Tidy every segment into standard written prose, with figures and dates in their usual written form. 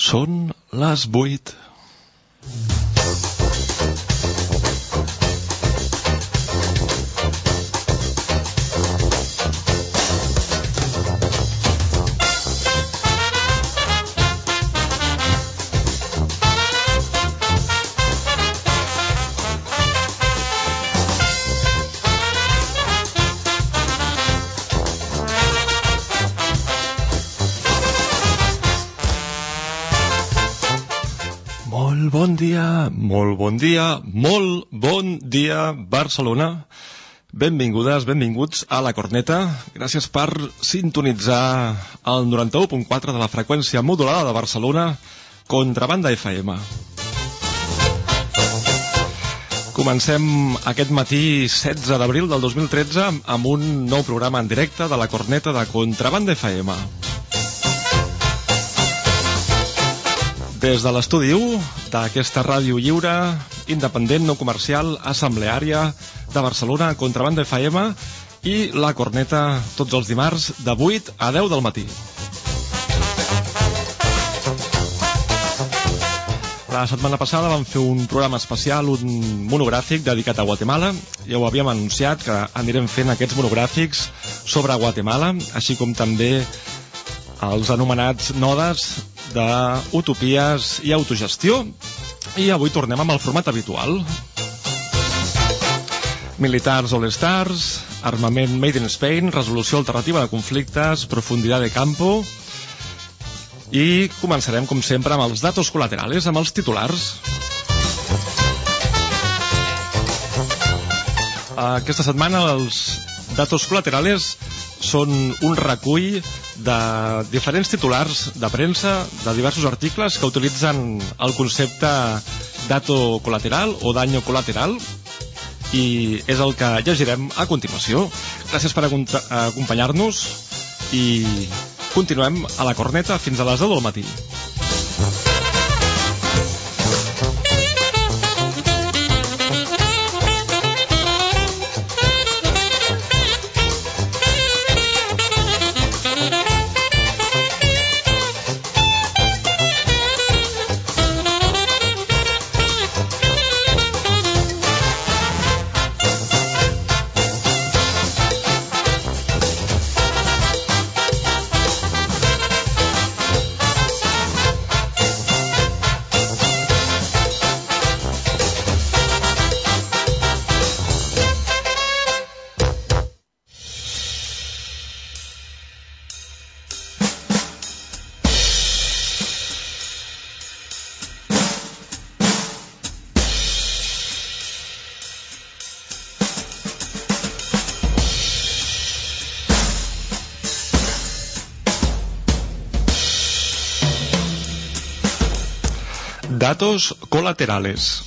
Són les 8. Molt bon dia, Barcelona. Benvingudes, benvinguts a La Corneta. Gràcies per sintonitzar el 91.4 de la freqüència modulada de Barcelona, Contrabanda FM. Comencem aquest matí 16 d'abril del 2013 amb un nou programa en directe de La Corneta de Contrabanda FM. Des de l'estudi 1 d'aquesta ràdio lliure, independent, no comercial, assembleària de Barcelona, Contrabanda FM, i La Corneta tots els dimarts de 8 a 10 del matí. La setmana passada vam fer un programa especial, un monogràfic dedicat a Guatemala. Ja ho havíem anunciat que anirem fent aquests monogràfics sobre Guatemala, així com també els anomenats nodes d'utopies i autogestió. I avui tornem amb el format habitual. Militars All Stars, armament Made in Spain, resolució alternativa de conflictes, profundidad de campo. I començarem, com sempre, amb els datos colaterales, amb els titulars. Aquesta setmana els datos colaterales són un recull de diferents titulars de premsa, de diversos articles que utilitzen el concepte dato colateral o daño colateral, i és el que llegirem a continuació. Gràcies per acompanyar-nos i continuem a La Corneta fins a les 10 del matí. Datos colaterales.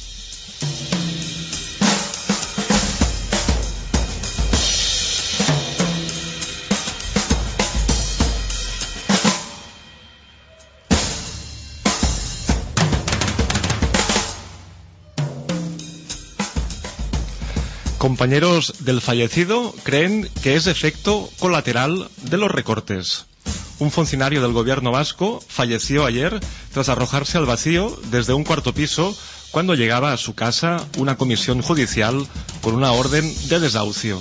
Compañeros del fallecido creen que es efecto colateral de los recortes. Un funcionario del gobierno vasco falleció ayer tras arrojarse al vacío desde un cuarto piso cuando llegaba a su casa una comisión judicial con una orden de desahucio.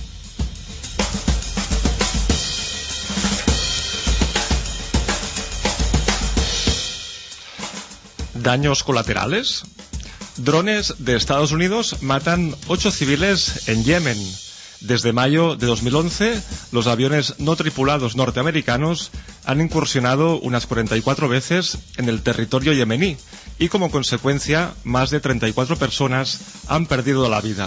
Daños colaterales. Drones de Estados Unidos matan 8 civiles en Yemen. Desde mayo de 2011, los aviones no tripulados norteamericanos han incursionado unas 44 veces en el territorio yemení y, como consecuencia, más de 34 personas han perdido la vida.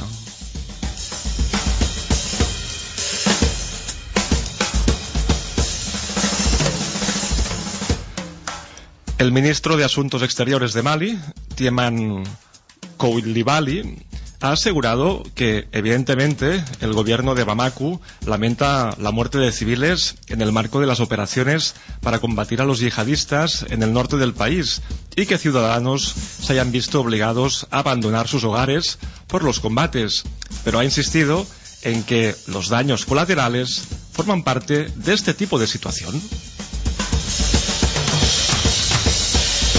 El ministro de Asuntos Exteriores de Mali, Tieman Coulibaly, ha asegurado que, evidentemente, el gobierno de Bamako lamenta la muerte de civiles en el marco de las operaciones para combatir a los yihadistas en el norte del país y que ciudadanos se hayan visto obligados a abandonar sus hogares por los combates, pero ha insistido en que los daños colaterales forman parte de este tipo de situación.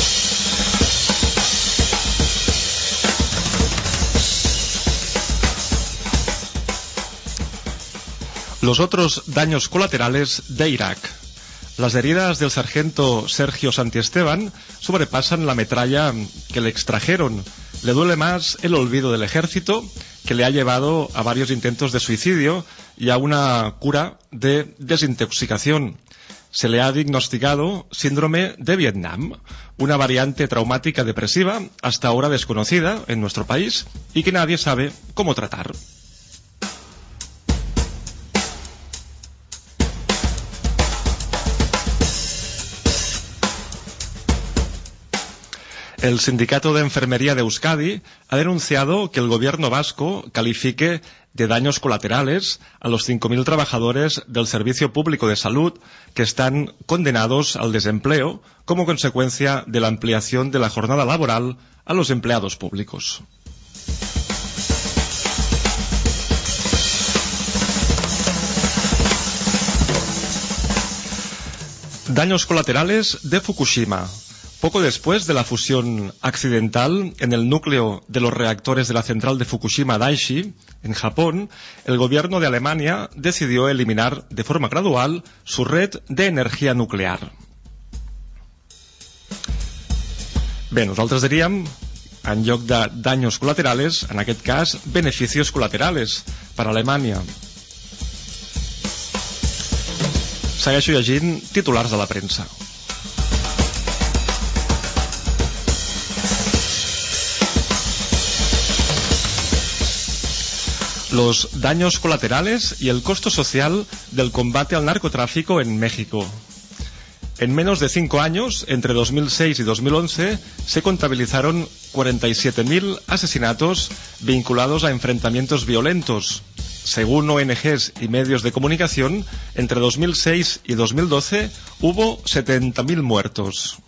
Los otros daños colaterales de Irak. Las heridas del sargento Sergio Santiesteban sobrepasan la metralla que le extrajeron. Le duele más el olvido del ejército, que le ha llevado a varios intentos de suicidio y a una cura de desintoxicación. Se le ha diagnosticado síndrome de Vietnam, una variante traumática depresiva hasta ahora desconocida en nuestro país y que nadie sabe cómo tratar. El Sindicato de Enfermería de Euskadi ha denunciado que el gobierno vasco califique de daños colaterales a los 5.000 trabajadores del Servicio Público de Salud que están condenados al desempleo como consecuencia de la ampliación de la jornada laboral a los empleados públicos. Daños colaterales de Fukushima. Poco después de la fusión accidental en el núcleo de los reactores de la central de Fukushima Daiichi, en Japón, el gobierno de Alemania decidió eliminar de forma gradual su red de energia nuclear. Bé, nosaltres diríem, en lloc de daños colaterales, en aquest cas, beneficios colaterales per a Alemanya. Segueixo llegint titulars de la premsa. Los daños colaterales y el costo social del combate al narcotráfico en México. En menos de 5 años, entre 2006 y 2011, se contabilizaron 47.000 asesinatos vinculados a enfrentamientos violentos. Según ONGs y medios de comunicación, entre 2006 y 2012 hubo 70.000 muertos.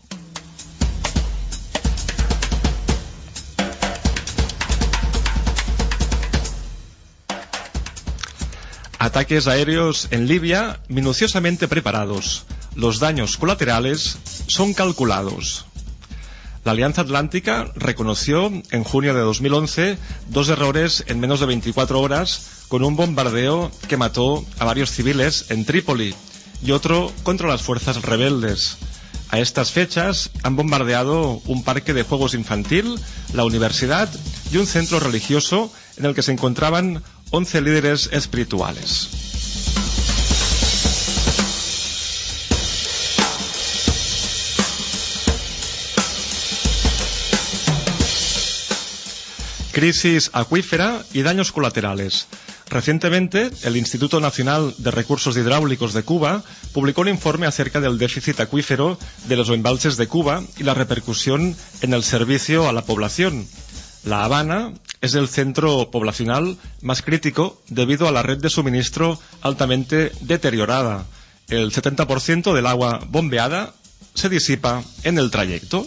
Ataques aéreos en Libia minuciosamente preparados. Los daños colaterales son calculados. La Alianza Atlántica reconoció en junio de 2011 2 errores en menos de 24 horas con un bombardeo que mató a varios civiles en Trípoli y otro contra las fuerzas rebeldes. A estas fechas han bombardeado un parque de juegos infantil, la universidad y un centro religioso en el que se encontraban 11 líderes espirituales. Crisis acuífera y daños colaterales. Recientemente, el Instituto Nacional de Recursos Hidráulicos de Cuba publicó un informe acerca del déficit acuífero de los embalses de Cuba y la repercusión en el servicio a la población. La Habana es el centro poblacional más crítico debido a la red de suministro altamente deteriorada. El 70% del agua bombeada se disipa en el trayecto.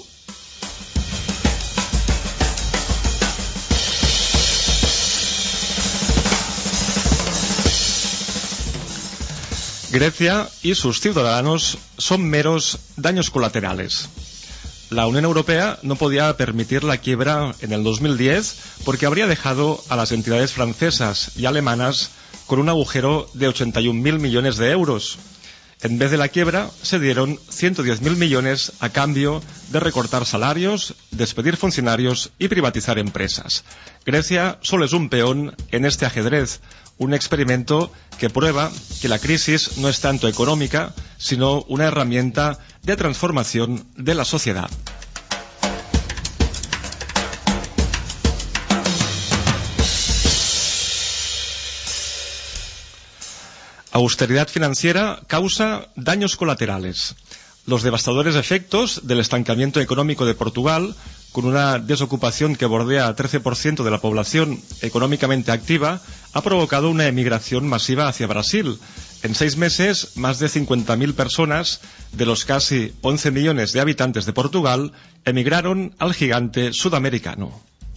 Grecia y sus ciudadanos son meros daños colaterales. La Unión Europea no podía permitir la quiebra en el 2010 porque habría dejado a las entidades francesas y alemanas con un agujero de 81.000 millones de euros. En vez de la quiebra, se dieron 110.000 millones a cambio de recortar salarios, despedir funcionarios y privatizar empresas. Grecia solo es un peón en este ajedrez, un experimento que prueba que la crisis no es tanto económica, sino una herramienta de transformación de la sociedad. Austeridad financiera causa daños colaterales. Los devastadores efectos del estancamiento económico de Portugal, con una desocupación que bordea al 13% de la población económicamente activa, ha provocado una emigración masiva hacia Brasil. En 6 meses, más de 50.000 personas, de los casi 11 millones de habitantes de Portugal, emigraron al gigante sudamericano.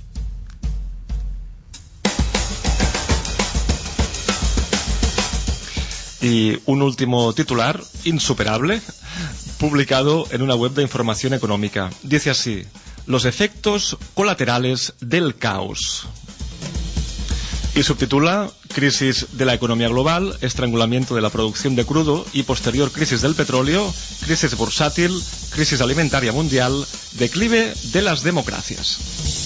Y un último titular, insuperable, publicado en una web de información económica. Dice así: los efectos colaterales del caos. y subtitula Crisis de la economía global, estrangulamiento de la producción de crudo y posterior crisis del petróleo, crisis bursátil, crisis alimentaria mundial, declive de las democracias.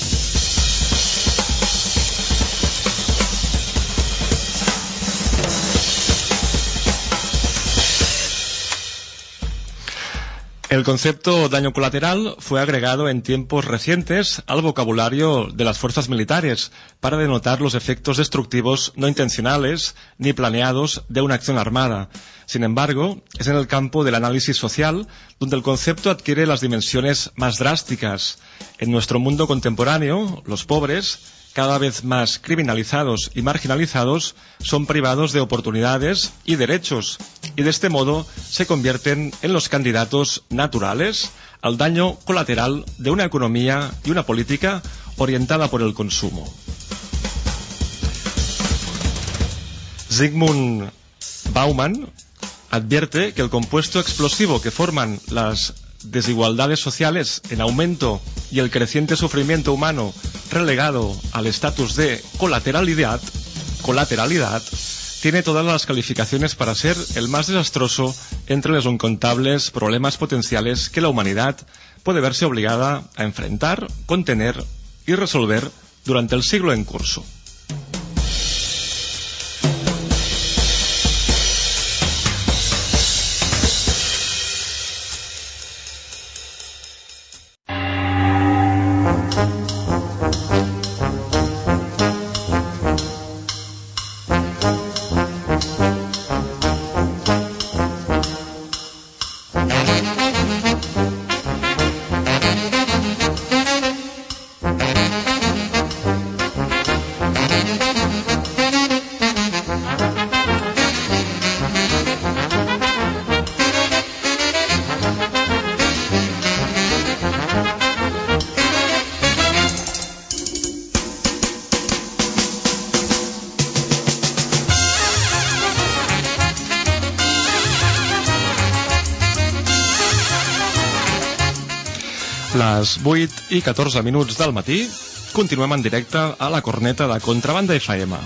El concepto daño colateral fue agregado en tiempos recientes al vocabulario de las fuerzas militares para denotar los efectos destructivos no intencionales ni planeados de una acción armada. Sin embargo, es en el campo del análisis social donde el concepto adquiere las dimensiones más drásticas. En nuestro mundo contemporáneo, los pobres, cada vez más criminalizados y marginalizados, son privados de oportunidades y derechos, y de este modo se convierten en los candidatos naturales al daño colateral de una economía y una política orientada por el consumo. Zygmunt Bauman advierte que el compuesto explosivo que forman las desigualdades sociales en aumento y el creciente sufrimiento humano relegado al estatus de colateralidad, tiene todas las calificaciones para ser el más desastroso entre los incontables problemas potenciales que la humanidad puede verse obligada a enfrentar, contener y resolver durante el siglo en curso. Les 8:14 del matí, continuem en directe a la corneta de Contrabanda FM.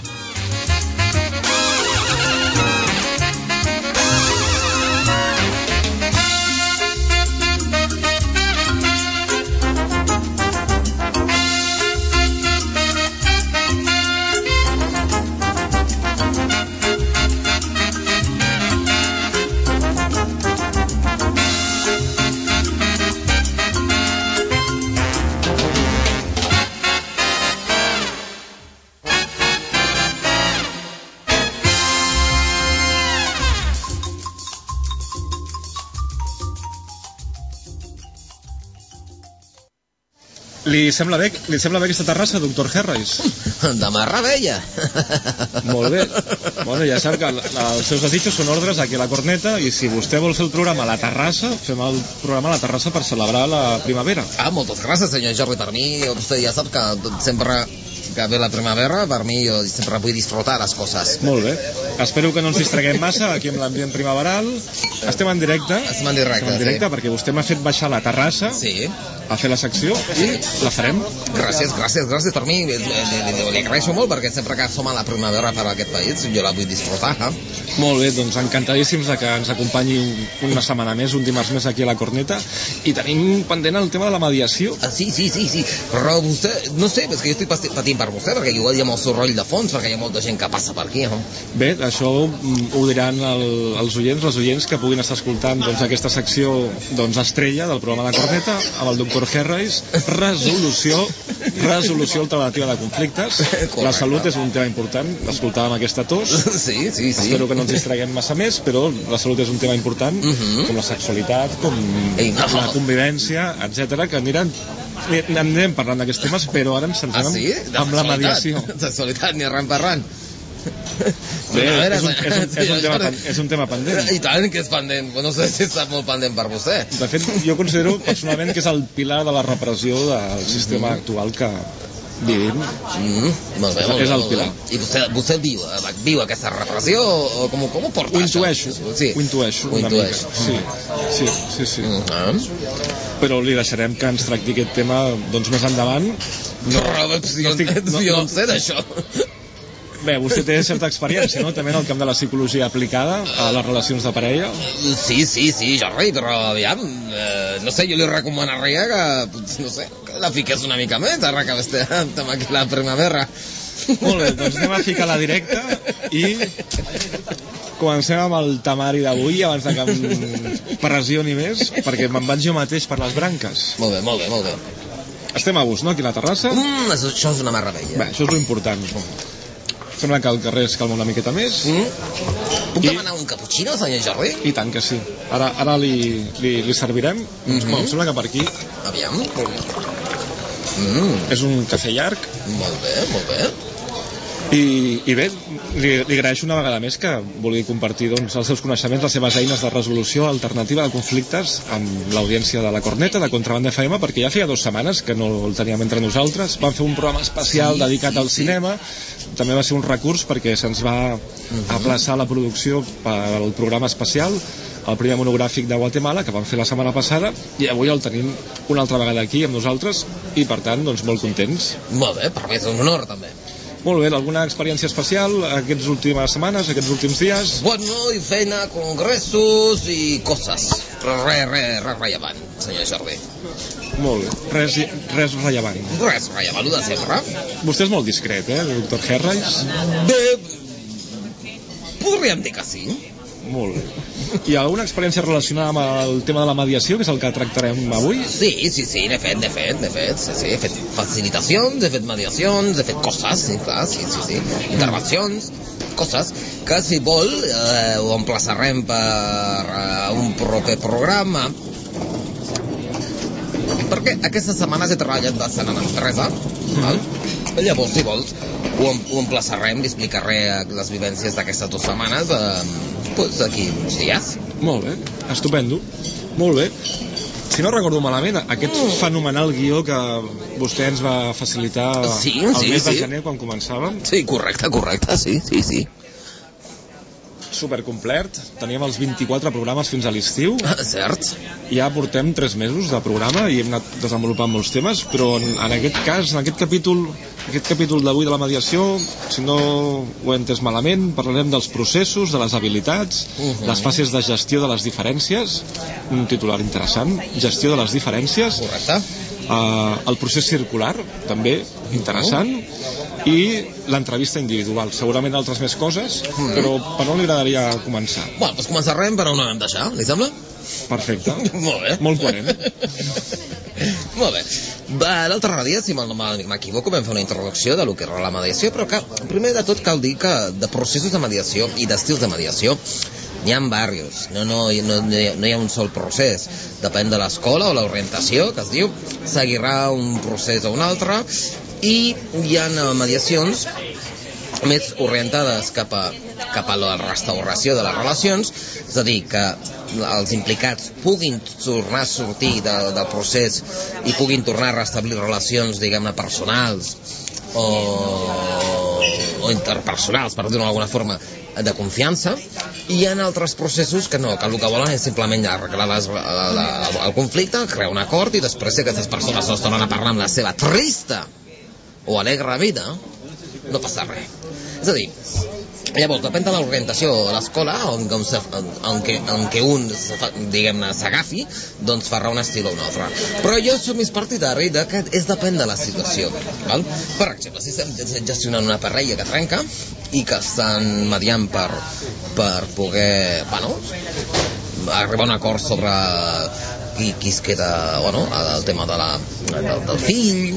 Li sembla bé aquesta terrassa, doctor Herreis? De meravella. Molt bé. Bueno, ja sap que els seus desitjos són ordres aquí a la corneta, i si vostè vol fer el programa a la terrassa, fem el programa a la terrassa per celebrar la primavera. Moltes gràcies, senyor Jordi. Per mi, vostè ja sap que sempre que ve la primavera, per mi jo sempre vull disfrutar les coses. Molt bé. Espero que no ens distreguem massa aquí amb l'ambient primaveral. Estem en directe. Estem en directe, sí. Perquè vostè m'ha fet baixar a la terrassa, sí, a fer la secció, i la farem. Gràcies per mi. Li agraeixo molt, perquè sempre que som a la primavera per aquest país, jo la vull disfrutar. Molt bé, doncs encantadíssims de que ens acompanyi una setmana més, un dimarts més aquí a la corneta, i tenim pendent el tema de la mediació. Sí. Però vostè, no sé, és que jo estic patint per vostè, perquè igual hi ha molt soroll de fons, perquè hi ha molta gent que passa per aquí. Bé, això ho diran els oients, les oients que puguin estar escoltant aquesta secció estrella del programa de la corneta amb el doctor Herreis. Resolució alternativa de conflictes. La salut és un tema important, l'escoltàvem aquesta tos. Sí. Espero que no ens distreguem massa més, però la salut és un tema important, com la sexualitat, com la convivència, etc., que anirem parlant d'aquests temes, però ara ens centrem amb la mediació. Sexualitat, ni arran parlant. Bé, és un tema pendent. I tant que és pendent. No sé si està molt pendent per vostè. De fet, jo considero personalment que és el pilar de la repressió del sistema actual que vivim. Molt bé. És el pilar. I vostè viu aquesta repressió o com ho porta? Ho intueixo una mica. Sí. Però li deixarem que ens tracti aquest tema més endavant. Jo no sé d'això. Bé, vostè té certa experiència, no?, també en el camp de la psicologia aplicada a les relacions de parella. Sí, Jordi, però aviam, no sé, jo li recomanaria que, no sé, que la fiqués una mica més, ara que estem aquí la primavera. Molt bé, doncs anem a ficar la directa i comencem amb el temari d'avui abans de que em pressioni més, perquè me'n vaig jo mateix per les branques. Molt bé. Estem a gust, no?, aquí a la terrassa. Això és una meravella. Bé, això és l'important. Sembla que el carrer es calma una miqueta més. Puc demanar un cappuccino, senyor Jordi? I tant que sí. Ara li servirem. Bueno, em sembla que per aquí... Aviam. És un cafè llarg. Molt bé. I bé, li agraeixo una vegada més que vulgui compartir doncs, els seus coneixements, les seves eines de resolució alternativa de conflictes amb l'audiència de la Corneta, de Contrabanda FM, perquè ja feia 2 setmanes que no el teníem entre nosaltres. Vam fer un programa especial dedicat al cinema. També va ser un recurs perquè se'ns va aplaçar la producció pel programa especial, el primer monogràfic de Guatemala, que vam fer la setmana passada, i avui el tenim una altra vegada aquí amb nosaltres i per tant doncs molt contents. Molt bé, per mi és un honor també. Molt bé, alguna experiència especial aquestes últimes setmanes, aquests últims dies? Bueno, i feina, congressos i coses. Però res rellevant, senyor Jordi. Molt bé, res rellevant. Res rellevant, ho de sempre. Vostè és molt discret, doctor Herreis? Bé, podríem dir que sí. Molt bé. Hi ha alguna experiència relacionada amb el tema de la mediació, que és el que tractarem avui? Sí, n'he fet, sí. He fet facilitacions, he fet mediacions, he fet coses, sí, clar, sí. Intervencions, coses, que si vol ho emplaçarem per un proper programa, perquè aquestes setmanes he treballat bastant en empresa, val? Llavors, si vols, ho emplaçarem, li explicaré les vivències d'aquestes 2 setmanes aquí uns dies. Molt bé, estupendo. Molt bé. Si no recordo malament, aquest fenomenal guió que vostè ens va facilitar el mes de gener quan començàvem. Sí, correcte, sí. Supercomplet, teníem els 24 programes fins a l'estiu. Cert. Ja portem 3 mesos de programa i hem anat desenvolupant molts temes, però en aquest cas, en aquest capítol d'avui de la mediació, si no ho he entès malament, parlarem dels processos, de les habilitats, les fases de gestió de les diferències, un titular interessant, gestió de les diferències. Correcte. El procés circular, també interessant, i l'entrevista individual, segurament altres més coses, però per on li agradaria començar? Bueno, doncs començarem per on ho vam deixar, li sembla? Perfecte. Molt bé. Molt coherent. Molt bé. L'altre dia, si no m'equivoco, vam fer una introducció de lo que era la mediació, però que primer de tot cal dir que de processos de mediació i d'estils de mediació n'hi ha diversos, no hi ha un sol procés, depèn de l'escola o l'orientació que es diu, seguirà un procés o un altre, i hi ha mediacions més orientades cap a la restauració de les relacions, és a dir, que els implicats puguin tornar a sortir del procés i puguin tornar a restablir relacions, diguem-ne, personals o interpersonals, per dir-ho d'alguna forma, de confiança. I hi ha altres processos que no, que el que volen és simplement arreglar el conflicte, crear un acord, i després si aquestes persones no es tornen a parlar amb la seva trista o alegre vida, no passa res. És a dir, llavors, depèn de l'orientació a l'escola en què un, diguem-ne, s'agafi, doncs farà un estil o un altre. Però jo soc més partidari que depèn de la situació, val? Per exemple, si estem gestionant una parella que trenca i que estan mediant per poder, bueno, arribar a un acord sobre qui es queda, bueno, el tema del fill,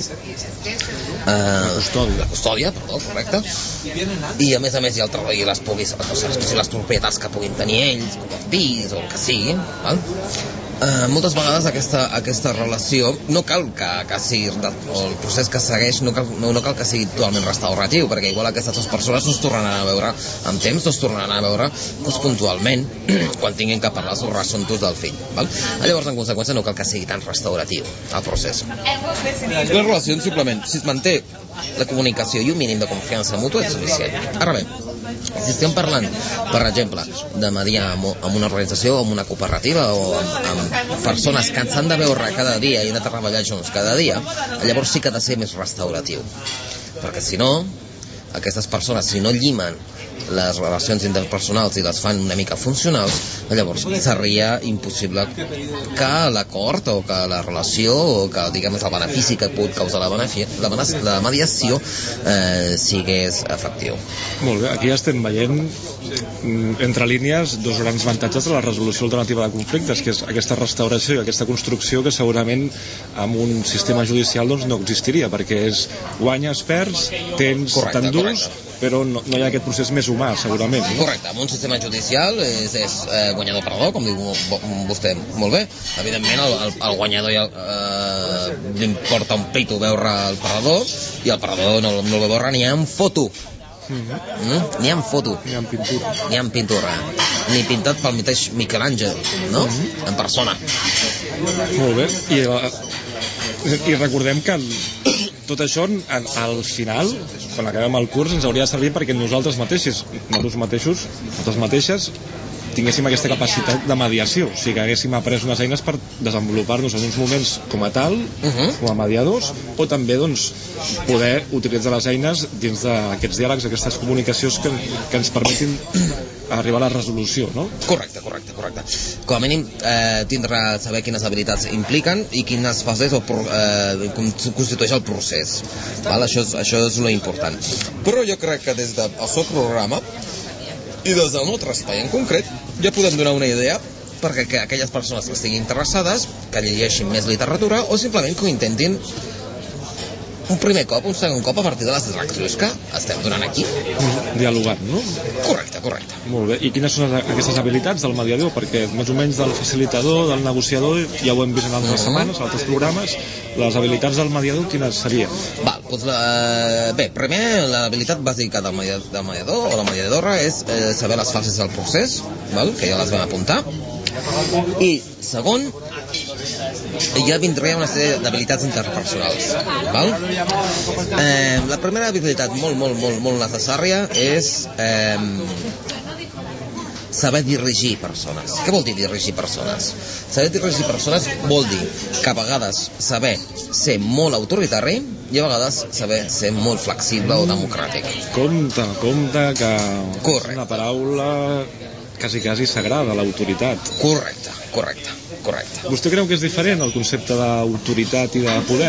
la custòdia, perdó, correcte, i a més i les propietats que puguin tenir ells, com el pis o el que sigui, val? Moltes vegades aquesta relació no cal que sigui, o el procés que segueix no cal que sigui totalment restauratiu, perquè igual aquestes 2 persones no es tornaran a veure amb temps, no es tornaran a veure doncs, puntualment quan tinguin que parlar sobre els assumptes del fill, val? Llavors en conseqüència no cal que sigui tan restauratiu el procés. Les relacions simplement, si es manté la comunicació i un mínim de confiança mútua és suficient. Ara bé, si estem parlant, per exemple, de mediar amb una organització, amb una cooperativa o amb persones que s'han de veure cada dia i han de treballar junts cada dia, llavors sí que ha de ser més restauratiu, perquè si no aquestes persones, si no llimen les relacions interpersonals i les fan una mica funcionals, llavors seria impossible que l'acord o que la relació o que, diguem, el benefici que pot causar la mediació sigués efectiu. Molt bé, aquí estem veient entre línies dos grans avantatges de la resolució alternativa de conflictes, que és aquesta restauració i aquesta construcció que segurament amb un sistema judicial doncs no existiria, perquè és guanyes, perds, tens, t'endús, però no hi ha aquest procés més humà, segurament. No? Correcte, amb un sistema judicial és guanyador-perdedor, com diu vostè molt bé. Evidentment, el guanyador li importa un pito veure el perdedor, i el perdedor no el veu veure ni en foto. Ni en foto, ni en pintura, ni pintat pel mateix Miquel Àngel, no? En persona. Molt bé, i recordem que tot això al final, quan acabem el curs, ens hauria de servir perquè nosaltres mateixes tinguéssim aquesta capacitat de mediació, o sigui que haguéssim après unes eines per desenvolupar-nos en uns moments com a tal, com a mediadors, o també doncs poder utilitzar les eines dins d'aquests diàlegs, aquestes comunicacions que ens permetin arribar a la resolució, no? Correcte. Com a mínim saber quines habilitats impliquen i quines fases o com constitueix el procés. Val? Això és lo important. Però jo crec que des del seu programa i des del nostre espai en concret ja podem donar una idea perquè aquelles persones que estiguin interessades que llegeixin més literatura o simplement que ho intentin un primer cop, un segon cop a partir de les leccions que estem donant aquí. Dialogant, no? Correcte. Molt bé, i quines són aquestes habilitats del mediador? Perquè més o menys del facilitador, del negociador, ja ho hem vist en altres setmanes, en altres programes, les habilitats del mediador quines serien? Bé, primer l'habilitat bàsica del mediador o la mediadora és saber les fases del procés, que ja les vam apuntar, i segon ja vindria una sèrie d'habilitats interpersonals, val? La primera habilitat molt necessària és saber dirigir persones. Què vol dir dirigir persones? Saber dirigir persones vol dir que a vegades saber ser molt autoritari i a vegades saber ser molt flexible o democràtic. Compte que és una paraula quasi sagrada, l'autoritat. Correcte. Vostè creu que és diferent el concepte d'autoritat i de poder?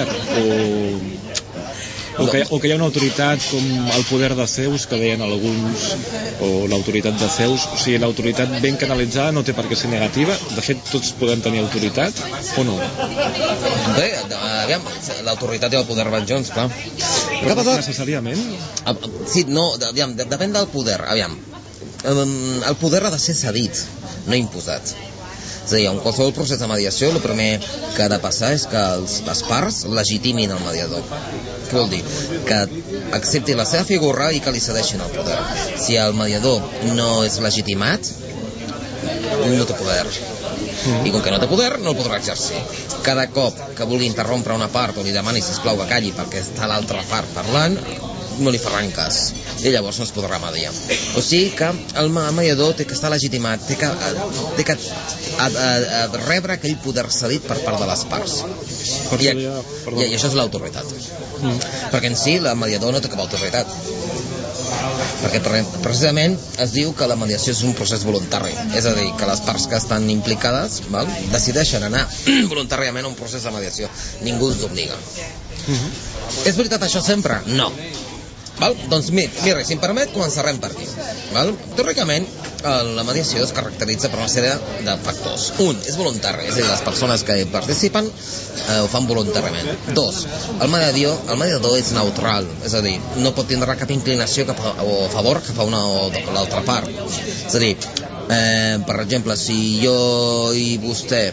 O que hi ha una autoritat com el poder de Zeus, que deien alguns, o l'autoritat de Zeus, o sigui, l'autoritat ben canalitzada no té per què ser negativa, de fet tots podem tenir autoritat, o no? Bé, aviam, l'autoritat i el poder van junts, clar. Però no necessàriament? Sí, no, aviam, depèn del poder, aviam. El poder ha de ser cedit, no imposat. És a dir, en qualsevol procés de mediació el primer que ha de passar és que les parts legitimin el mediador. Què vol dir? Que accepti la seva figura i que li cedeixin el poder. Si el mediador no és legitimat, no té poder. I com que no té poder, no el podrà exercir. Cada cop que vulgui interrompre una part o li demani, sisplau, que calli perquè està l'altra part parlant, no li faran cas i llavors no es podrà mediar. O sigui que el mediador té que estar legitimat, té que rebre aquell poder cedit per part de les parts. I això és l'autoritat. Perquè en si el mediador no té cap autoritat, perquè precisament es diu que la mediació és un procés voluntari, és a dir, que les parts que estan implicades decideixen anar voluntàriament a un procés de mediació, ningú els obliga. És veritat això sempre? No. Doncs mira, si em permet, començarem per aquí. Teòricament, la mediació es caracteritza per una sèrie de factors. Un, és voluntari, és a dir, les persones que hi participen ho fan voluntàriament. Dos, el mediador és neutral, és a dir, no pot tindre cap inclinació a favor que fa una o l'altra part. És a dir, per exemple, si jo i vostè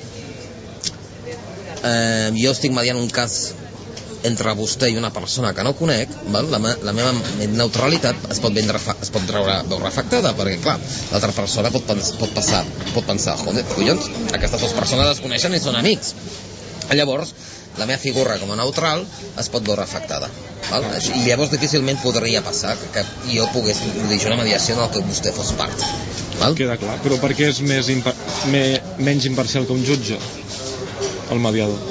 jo estic mediant un cas entre vostè i una persona que no conec, la meva neutralitat es pot veure afectada, perquè clar, l'altra persona pot pensar, joder, collons, aquestes dues persones es coneixen i són amics. Llavors, la meva figura com a neutral es pot veure afectada. I llavors difícilment podria passar que jo pogués dirigir una mediació en el que vostè fos part. Queda clar, però per què és menys imparcial que un jutge, el mediador?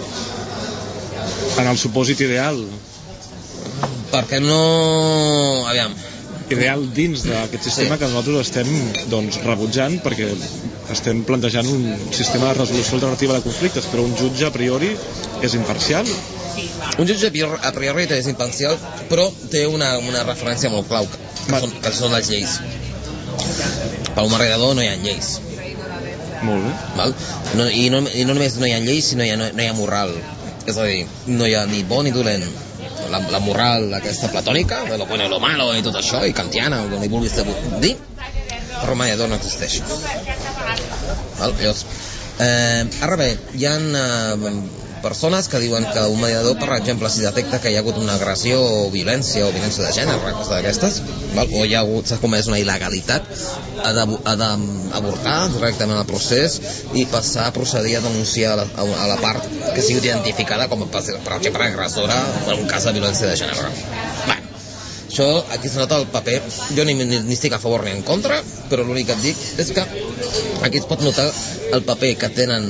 En el supòsit ideal. Perquè no... Aviam, ideal dins d'aquest sistema que nosaltres estem doncs, rebutjant, perquè estem plantejant un sistema de resolució alternativa de conflictes, però un jutge a priori és imparcial. Un jutge a priori és imparcial, però té una referència molt clau, que són les lleis. Per un moderador no hi ha lleis. Molt bé. Val? I no només no hi ha lleis, sinó no hi ha moral. És a dir, no hi ha ni bo ni dolent. La moral aquesta platònica, de lo bueno y lo malo i tot això, i kantiana, o com li vulguis dir, per un mediador no existeix. Val? Llavors, ara bé, hi ha persones que diuen que un mediador, per exemple, si detecta que hi ha hagut una agressió o violència de gènere, cosa d'aquestes, o s'ha comès una il·legalitat, ha d'avortar directament el procés i passar a procedir a denunciar a la part que sigui identificada com per exemple agressora en un cas de violència de gènere. Bé, això aquí es nota el paper. Jo ni estic a favor ni en contra, però l'únic que et dic és que aquí es pot notar el paper que tenen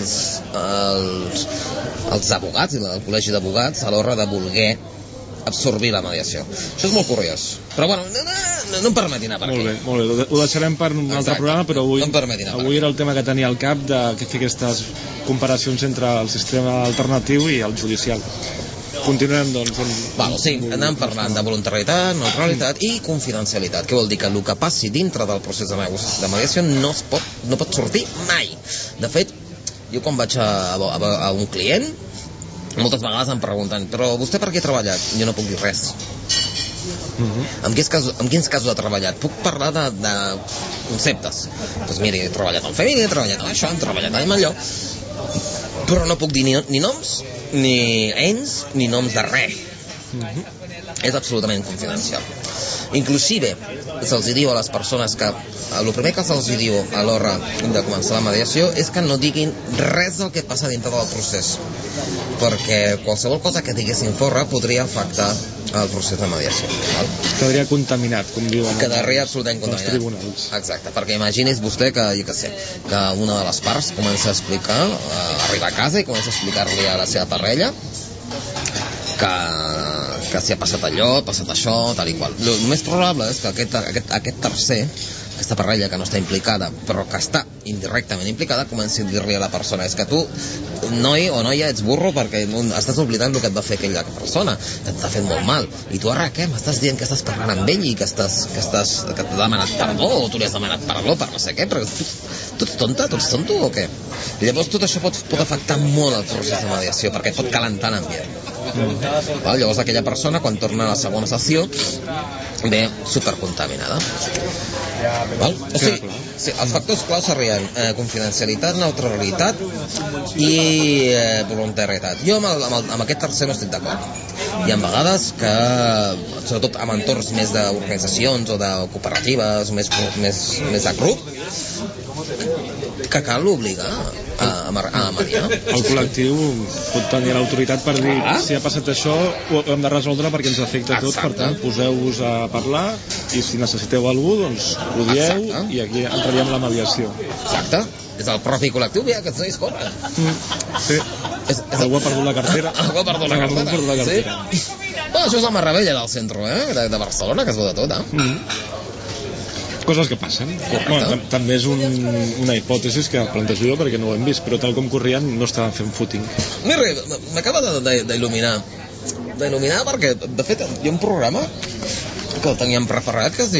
els advocats i el col·legi d'advocats a l'hora de voler absorbir la mediació. Això és molt curiós, però bueno, no em permeti anar per aquí. Molt bé, ho deixarem per un altre programa, però avui era el tema que tenia al cap de fer aquestes comparacions entre el sistema alternatiu i el judicial. Continuem, doncs. Sí, anem parlant de voluntarietat, neutralitat i confidencialitat. Què vol dir? Que el que passi dintre del procés de mediació no pot sortir mai. De fet, jo quan vaig a un client, moltes vegades em pregunten, però vostè per què ha treballat? Jo no puc dir res. En quins casos ha treballat? Puc parlar de conceptes. Doncs miri, he treballat en família, he treballat en això, he treballat en allò, però no puc dir ni noms, ni ens, ni noms de res. És absolutament confidencial. Inclusive se'ls diu a les persones que el primer que se'ls diu a l'hora de començar la mediació és que no diguin res del que passa dintre del procés, perquè qualsevol cosa que diguessin fora podria afectar el procés de mediació. Quedaria contaminat, com diuen. Quedaria absolutament contaminat. Els tribunals. Exacte, perquè imagini's vostè que, que una de les parts comença a explicar, arriba a casa i comença a explicar-li a la seva parella que si ha passat allò, ha passat això, tal i qual. El més probable és que aquest tercer, aquesta parella que no està implicada, però que està indirectament implicada, comenci a dir-li a la persona, és que tu, noi o noia, ets burro perquè estàs oblidant el que et va fer aquella persona, que t'ha fet molt mal, i tu ara què? M'estàs dient que estàs parlant amb ell i que t'ha demanat perdó, o tu li has demanat perdó per no sé què, però tu ets tonta, tu ets tonto o què? I llavors tot això pot afectar molt el procés de mediació, perquè pot calentar l'ambient. Llavors aquella persona, quan torna a la segona sessió, ve supercontaminada. O sigui, els factors claus serien confidencialitat, neutralitat i voluntarietat. Jo amb aquest tercer no estic d'acord. Hi ha vegades que, sobretot amb entorns més d'organitzacions o de cooperatives, més de grup, que cal obligar a mediar. El col·lectiu pot tenir l'autoritat per dir si ha passat això ho hem de resoldre perquè ens afecta a tots. Per tant, poseu-vos a parlar i si necessiteu alguna cosa, doncs ho dieu i aquí entraríem la mediació. Exacte. És el propi col·lectiu, ja, que ens corre. Sí. Algú ha perdut la cartera. Algú ha perdut la cartera. Sí. Bueno, això és la meravella del centre, de Barcelona, que es veu de tot, Coses que passen. Bueno, també és una hipòtesi que plantejo jo perquè no ho hem vist, però tal com corrien no estaven fent footing. Mira, m'acaba d'il·luminar perquè, de fet, hi ha un programa que el teníem preparat que es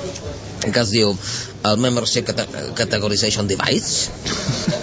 diu el Membership Categorization Device.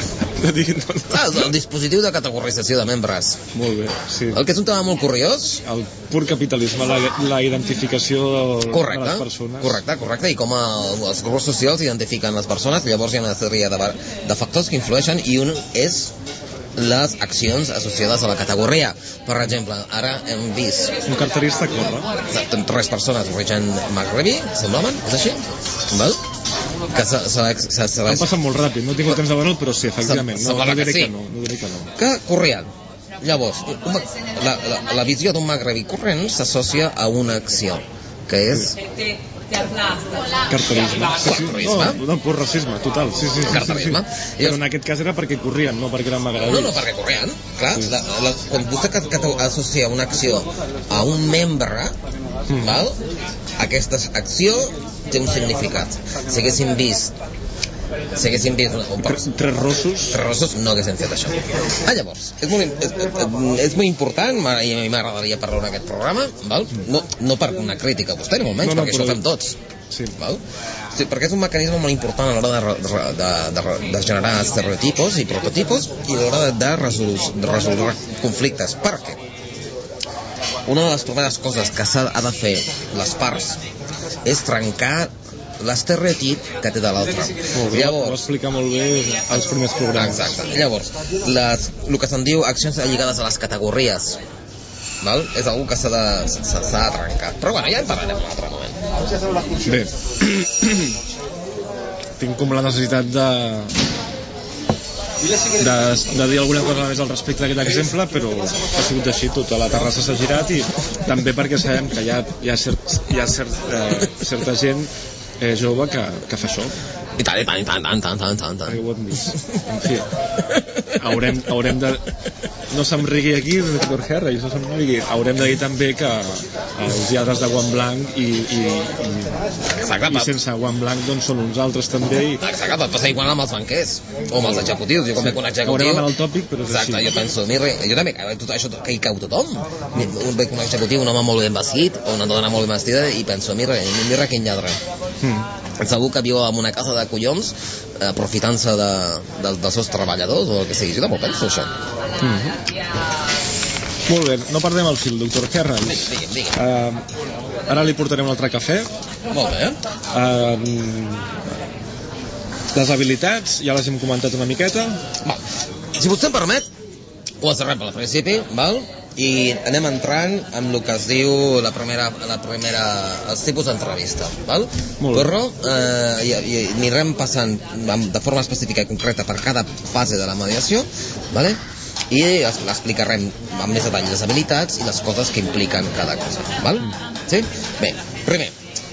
El dispositiu de categorització de membres. Molt bé, sí. El que és un tema molt curiós. El pur capitalisme, la identificació de les persones. Correcte, i com els grups socials identifiquen les persones. Llavors hi ha una sèrie de factors que influeixen i un és les accions associades a la categoria. Per exemple, ara hem vist un carterista corre. 3 persones d'origen magrebí, semblaven, és així? Val? Que han passat molt ràpid, no he tingut temps de veure-ho, però sí, efectivament, no diré que no. Que corrien. Llavors, la visió d'un magrebí corrent s'associa a una acció, que és Carterisme. No, por racisme, total. Sí. Carterisme. Però en aquest cas era perquè corrien, no perquè eren magrebis. No, perquè corrien. Clar, quan vostè associa una acció a un membre, val? Aquesta acció té un significat. Si haguéssim vist tres rossos no haguessin fet això. Llavors, és molt important, i a mi m'agradaria parlar en aquest programa, val? No per una crítica a vostè, ni molt menys, perquè això ho fem tots. Sí. Val? Sí, perquè és un mecanisme molt important a l'hora de generar estereotipos i prototipos i a l'hora de resoldre conflictes. Perquè una de les primeres coses que ha de fer les parts és trencar l'estereotip que té de l'altre. Llavors, ho va explicar molt bé als primers programes. Exacte. Llavors, el que se'n diu accions lligades a les categories, val? És algú que s'ha de trencar. Però bueno, ja en parlarem en un altre moment. Bé, tinc com la necessitat de dir alguna cosa més al respecte d'aquest exemple, però ha sigut així, tota la terrassa s'ha girat, i també perquè sabem que hi ha certa gent jove que fa això. I tant. Ho hem vist. En fi, haurem de... No se'm rigui aquí, Víctor Herra, i se'm rigui. Haurem de dir també que els lladres de guant blanc i sense guant blanc doncs són uns altres també. Exacte, pot passar igual amb els banquers o amb els executius. Jo com veig un executiu... Haurem d'anar al tòpic, però és exacte, així. Jo penso, jo també, tot això que hi cau tothom. Veig un executiu, un home molt ben vestit o una dona molt ben vestida, i penso, mira quin lladre. Segur que viu en una casa de collons aprofitant-se dels seus treballadors o el que sigui. Jo també penso això. Molt bé, no perdem el fil, doctor Herra. Digue'm. Ara li portarem un altre cafè. Molt bé. Les habilitats ja les hem comentat una miqueta. Si vostè em permet, ho encerrem per al principi, val? I anem entrant amb el que es diu els tipus d'entrevista, val? Però anirem passant de forma específica i concreta per cada fase de la mediació, vale? I l'explicarem amb més detall les habilitats i les coses que impliquen cada cosa, val? Sí? Bé, primer,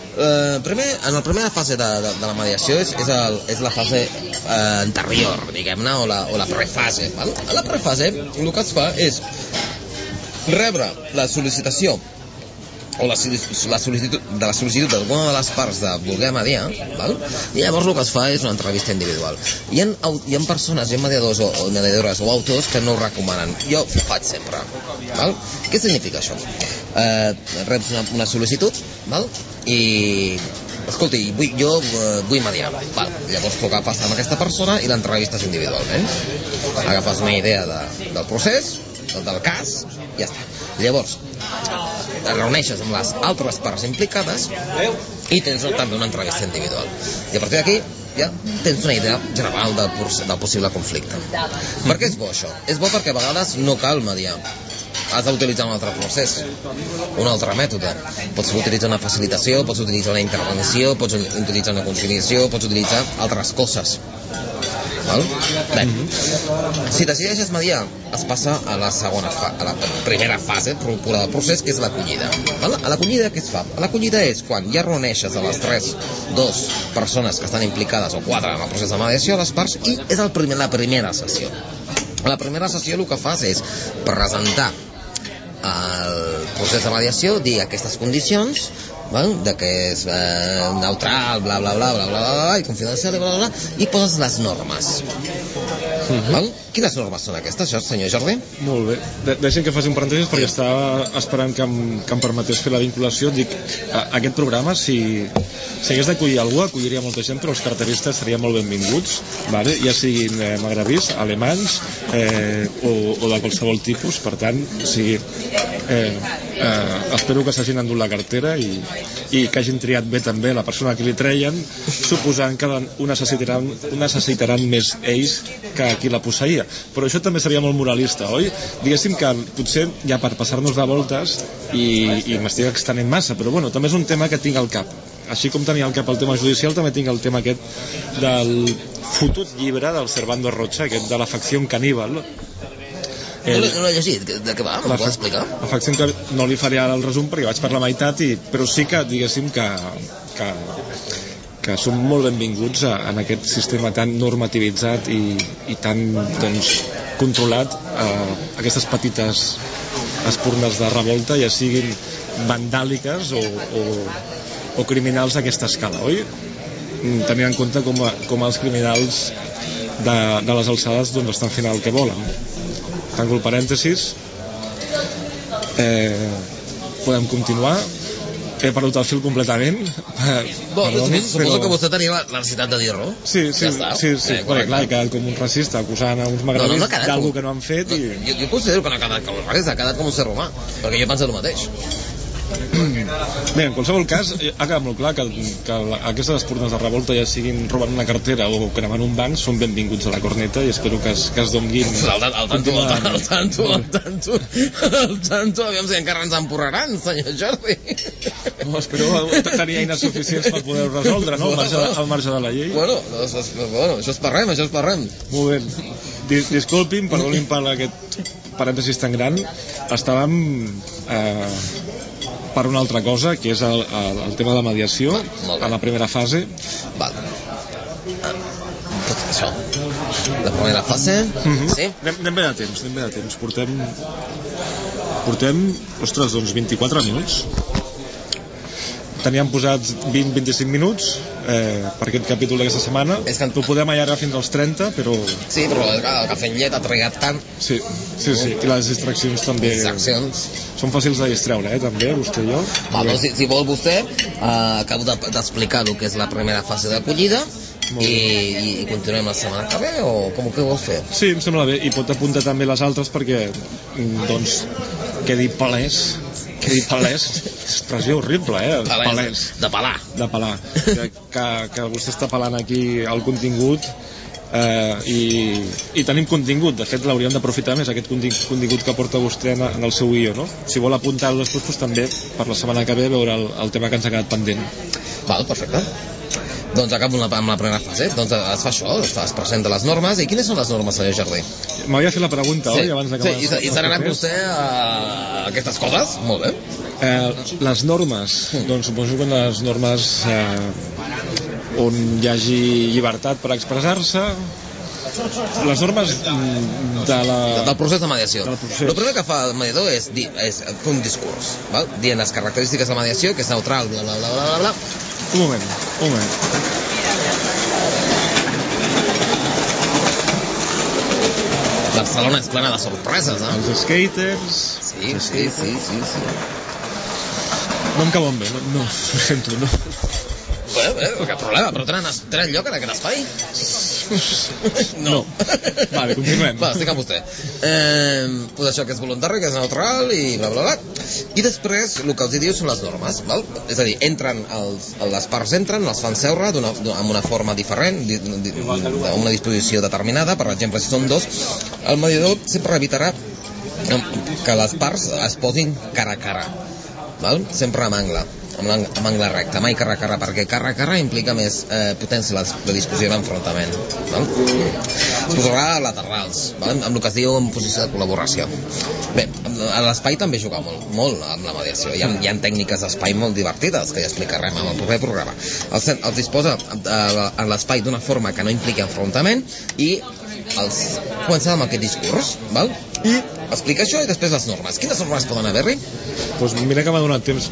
en la primera fase de la mediació és la fase anterior, diguem-ne, o la prefase, val? A la prefase el que es fa és rebre la sol·licitació o la sol·licitud d'alguna de les parts de voler mediar, val? I llavors el que es fa és una entrevista individual. Hi ha persones, hi ha mediadors o mediadores o autors que no ho recomanen. Jo ho faig sempre, val? Què significa això? Reps una sol·licitud, val? I escolti, jo vull mediar, val? Llavors toca passar amb aquesta persona i l'entrevista és individualment. Agafes una idea del procés, del cas, ja està. Llavors et reuneixes amb les altres parts implicades i tens també una entrevista individual, i a partir d'aquí ja tens una idea general del possible conflicte. Per què és bo això? És bo perquè a vegades no cal mediar, has d'utilitzar un altre procés, un altre mètode. Pots utilitzar una facilitació, pots utilitzar una intervenció, pots utilitzar una conciliació, pots utilitzar altres coses. Val? Bé, si decideixes mediar, es passa a la primera fase pura del procés, que és l'acollida. A l'acollida què es fa? A l'acollida és quan ja reuneixes a les dues persones que estan implicades, o 4 en el procés de mediació, a les parts, i és la primera sessió. A la primera sessió el que fas és presentar el procés de mediació, dir aquestes condicions, de que és neutral, bla bla bla bla bla bla, i confidencial, bla bla bla, i poses les normes. Quines normes són aquestes, senyor Jordi? Molt bé, deixem que faci un parèntesis perquè estava esperant que em permetés fer la vinculació. Dic, aquest programa, si hagués d'acollir algú, acolliria molta gent, però els carteristes serien molt benvinguts, vale? Ja siguin magrebis, alemanys o de qualsevol tipus. Per tant, espero que s'hagin endut la cartera i que hagin triat bé també la persona que li treien, suposant que ho necessitaran més ells que qui la posseïa. Però això també seria molt moralista, oi? Diguéssim que potser ja per passar-nos de voltes i m'estic extenent massa, però bueno, també és un tema que tinc al cap. Així com tenia al cap el tema judicial, també tinc el tema aquest del fotut llibre del Servando Rocha, aquest de la facció caníbal, No l'he llegit, de què va? M'ho pots explicar? Efectivament que no li faré ara el resum perquè vaig per la meitat, però sí que, diguéssim, que són molt benvinguts en aquest sistema tan normativitzat i tan, doncs, controlat, aquestes petites espurnes de revolta, ja siguin vandàliques o criminals d'aquesta escala, oi? Tenint en compte com els criminals de les alçades doncs estan fent el que volen. Tanco el parèntesis. Podem continuar. He perdut el fil completament. Suposo que vostè tenia la necessitat de dir-ho. Sí. Clar, he quedat com un racista acusant a uns magrebins d'algú que no han fet. Jo considero que no ha quedat com un racista, ha quedat com un ser humà, perquè jo he pensat el mateix. Bé, en qualsevol cas, ha quedat molt clar que aquestes espurnes de revolta, ja siguin robant una cartera o cremant un banc, són benvinguts a la corneta i espero que es donguin. El tanto, aviam si encara ens empurraran, senyor Jordi. No, espero tenir eines suficients per poder-ho resoldre, no? Al marge de la llei. Bueno, això esperrem. Molt bé. Disculpin, perdonin per aquest parèntesis tan gran. Estàvem per una altra cosa, que és el tema de la mediació a la primera fase. Val. Això. La primera fase? Sí? Anem bé de temps. Portem, ostres, doncs 24 minuts. Teníem posats 20-25 minuts per aquest capítol d'aquesta setmana. Ho podem allargar fins als 30, però... Sí, però el cafè amb llet ha trigat tant. Sí. I les distraccions també... Són fàcils de distreure, també, vostè i jo. Si vol vostè, acabo d'explicar el que és la primera fase d'acollida i continuem la setmana que ve, o com que vols fer? Sí, em sembla bé, i pot apuntar també les altres perquè, doncs, quedi palès, expressió horrible, palès. De pelar. Que vostè està pelant aquí el contingut i tenim contingut. De fet, l'hauríem d'aprofitar més, aquest contingut que porta vostè en el seu guió, no? Si vol apuntar-ho després, doncs també per la setmana que ve veure el tema que ens ha quedat pendent. Val, perfecte. Doncs acabo amb la primera fase. Doncs es fa això, es presenta les normes. I quines són les normes, senyor Jardí? M'havia fet la pregunta, oi? Abans d'acabar. Sí, i s'ha anat vostè a aquestes coses? Molt bé. Les normes, doncs suposo que les normes on hi hagi llibertat per expressar-se, les normes del procés de mediació. El primer que fa el mediador és fer un discurs, val? Dient les característiques de la mediació, que és neutral, bla bla bla bla bla. Un moment. Barcelona és plena de sorpreses, Els skaters... Sí. No em cauen bé, no, ho sento, no. Bé, cap problema, però tenen lloc en aquest espai? No. Vale, continuem. Va, estic amb vostè. Pues això que és voluntari, que és neutral i bla bla bla. I després el que els diu són les normes, val? És a dir, les parts entren, les fan seure amb una forma diferent, amb una disposició determinada. Per exemple, si són dos, el mediador sempre evitarà que les parts es posin cara a cara, val? Sempre amb angle recte, mai cara a cara, perquè cara a cara implica més potència la discussió i l'enfrontament, val? Es posarà laterals, val? Amb el que es diu en posició de col·laboració. Bé, l'espai també juga molt amb la mediació. Hi ha tècniques d'espai molt divertides que ja explicarem en el proper programa. Els disposa en l'espai d'una forma que no impliqui enfrontament i començar amb aquest discurs, val? I explica això i després les normes. Quines normes poden haver-hi? Doncs mira que m'ha donat temps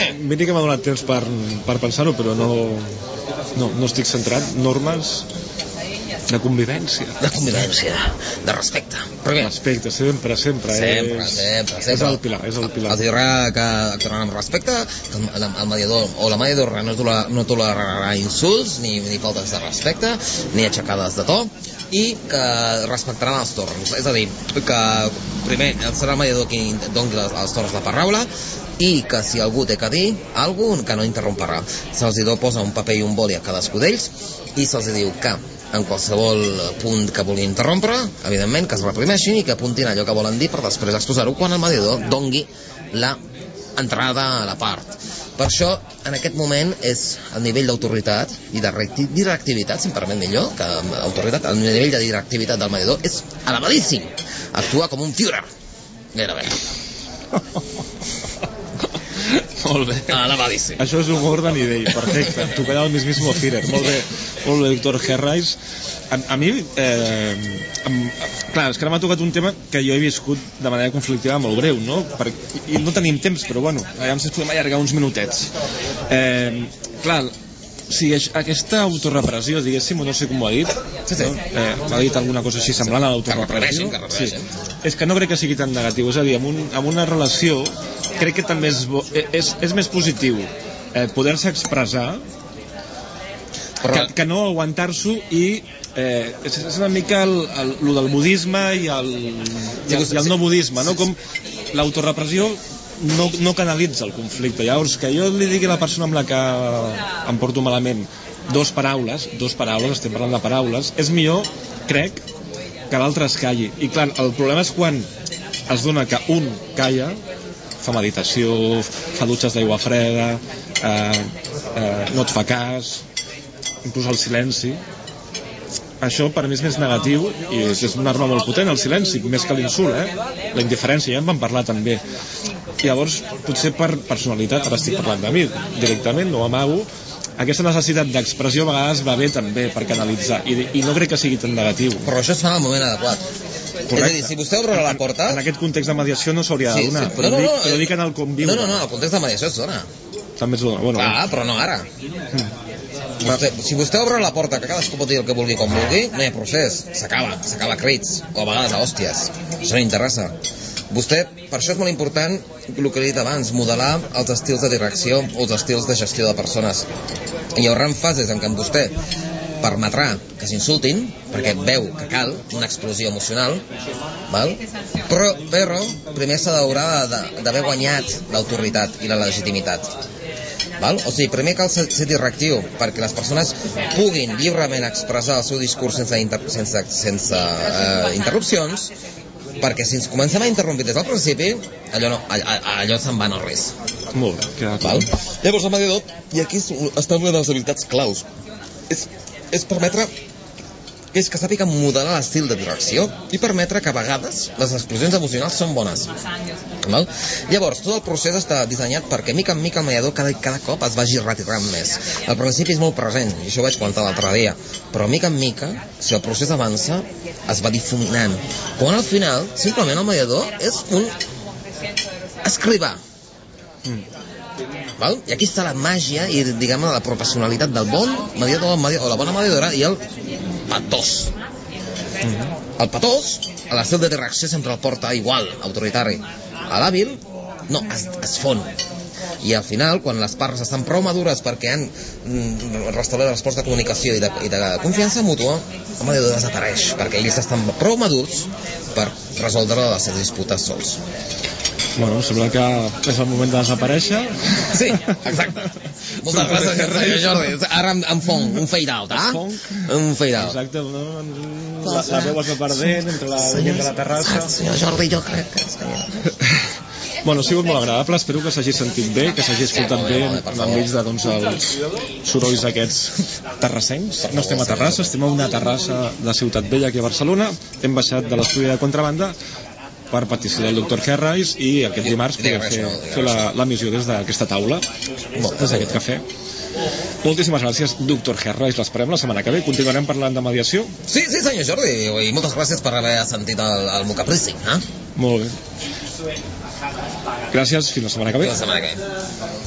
per pensar-ho, però no estic centrat. Normes de convivència, de respecte. Respecte, sempre. Sempre. És el pilar. Els dirà que actuaran amb respecte, que el mediador o la mediadora no tolerarà insults ni faltes de respecte ni aixecades de to, i que respectaran els torns. És a dir, que primer serà el mediador qui doni els torns de paraula i que si algú té que dir alguna cosa, que no interromperà. Se'ls posa un paper i un boli a cadascú d'ells i se'ls diu que en qualsevol punt que vulgui interrompre, evidentment, que es reprimeixin i que apuntin allò que volen dir per després exposar-ho quan el mediador dongui l'entrada a la part. Per això, en aquest moment, és el nivell d'autoritat i de directivitat, si em permet millor, que autoritat, el nivell de directivitat del mediador és elevadíssim. Actua com un Führer, gairebé. Molt bé. Elevadíssim. Això és humor de nivell, perfecte. Tocarà el mismo Führer. Molt bé, doctor Herreis. A mi, clar, és que ara m'ha tocat un tema que jo he viscut de manera conflictiva molt greu, no? I no tenim temps, però bueno, aviam si ens podem allargar uns minutets. Clar, si aquesta autorepressió, diguéssim, o no sé com ho ha dit, no? M'ha dit alguna cosa així semblant a l'autorepressió. Sí. És que no crec que sigui tan negatiu, és a dir, amb una relació crec que també és més positiu poder-se expressar que no aguantar-s'ho i és una mica el del budisme i el no budisme, no? Com l'autorepressió no canalitza el conflicte. Llavors, que jo li digui a la persona amb la que em porto malament dos paraules, estem parlant de paraules, és millor, crec, que l'altre es calli. I clar, el problema és quan es dona que un calla, fa meditació, fa dutxes d'aigua freda, no et fa cas, inclús el silenci. Això per mi és més negatiu i és una arma molt potent, el silenci, més que l'insult, la indiferència, ja en vam parlar també. Llavors, potser per personalitat, ara estic parlant de mi directament, no amago, aquesta necessitat d'expressió a vegades va bé també per canalitzar i no crec que sigui tan negatiu. Però això es fa en el moment adequat. Correcte. És a dir, si vostè obre la porta... En aquest context de mediació no s'hauria de donar, però dic en el conviure. No, el context de mediació es dona. També es dona, bueno. Clar, però no ara. Si vostè obre la porta, que cadascú pot dir el que vulgui com vulgui, no hi ha procés, s'acaba a crits, o a vegades a hòsties. Això no interessa. Vostè, per això és molt important el que he dit abans, modelar els estils de direcció o els estils de gestió de persones. Hi haurà fases en què vostè permetrà que s'insultin, perquè veu que cal una explosió emocional, val? Però primer s'haurà d'haver guanyat l'autoritat i la legitimitat. Val? O sigui, primer cal ser directiu perquè les persones puguin lliurement expressar el seu discurs sense interrupcions, perquè si ens comencem a interrompir des del principi, allò se'n va no res. Molt bé, queda clar. Llavors el mediador, i aquí està una de les habilitats claus, és permetre que sàpiga modelar l'estil de direcció i permetre que a vegades les explosions emocionals són bones. Val? Llavors, tot el procés està dissenyat perquè mica en mica el mediador cada cop es vagi retirant més. Al principi és molt present, i això ho vaig comentar l'altre dia, però mica en mica, si el procés avança, es va difuminant. Quan al final, simplement el mediador és un escrivà. Val? I aquí està la màgia i, diguem, la professionalitat del bon mediador o la bona mediadora i el patós. El patós, a l'estil de direcció sempre el porta igual, autoritari. A l'hàbil, no, es fon. I al final, quan les parts estan prou madures perquè han restablert els ports de comunicació i de confiança mútua, el mediador desapareix, perquè ells estan prou madurs per resoldre les seves disputes sols. Bueno, sembla que és el moment de desaparèixer. Sí, exacte. Moltes gràcies, senyor Jordi. Ara em fong, un fade out, Un fade out. Exacte, la veu es va perdent entre la gent de la terrassa. Senyor Jordi, jo crec que... Bueno, ha sigut molt agradable, espero que s'hagi sentit bé, que s'hagi escoltat bé enmig de els sorolls aquests terrassencs. No estem a Terrassa, estem a una terrassa de Ciutat Vella aquí a Barcelona. Hem baixat de l'estudi de Contrabanda per petició del doctor Herreis i aquest dimarts poder fer l'emissió des d'aquesta taula, des d'aquest cafè. Moltíssimes gràcies, doctor Herreis. L'esperem la setmana que ve. Continuarem parlant de mediació. Sí, senyor Jordi, i moltes gràcies per haver sentit el meu caprici. Molt bé. Gràcies, fins la setmana que ve. Fins la setmana que ve.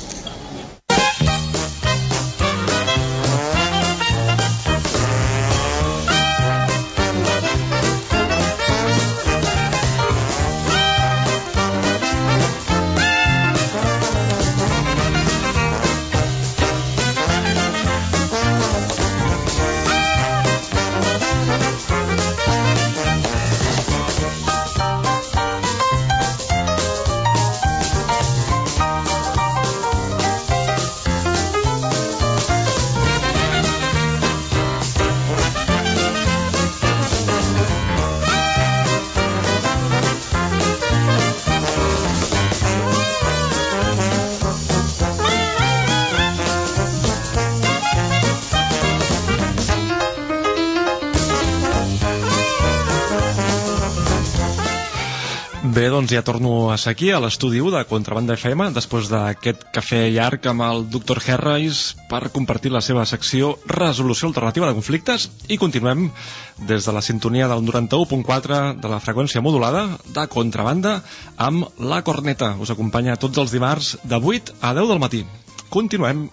Doncs ja torno a ser aquí, a l'estudi 1 de Contrabanda FM, després d'aquest cafè llarg amb el Dr. Herreis per compartir la seva secció Resolució Alternativa de Conflictes, i continuem des de la sintonia del 91.4 de la freqüència modulada de Contrabanda amb La Corneta. Us acompanya tots els dimarts de 8 a 10 del matí. Continuem.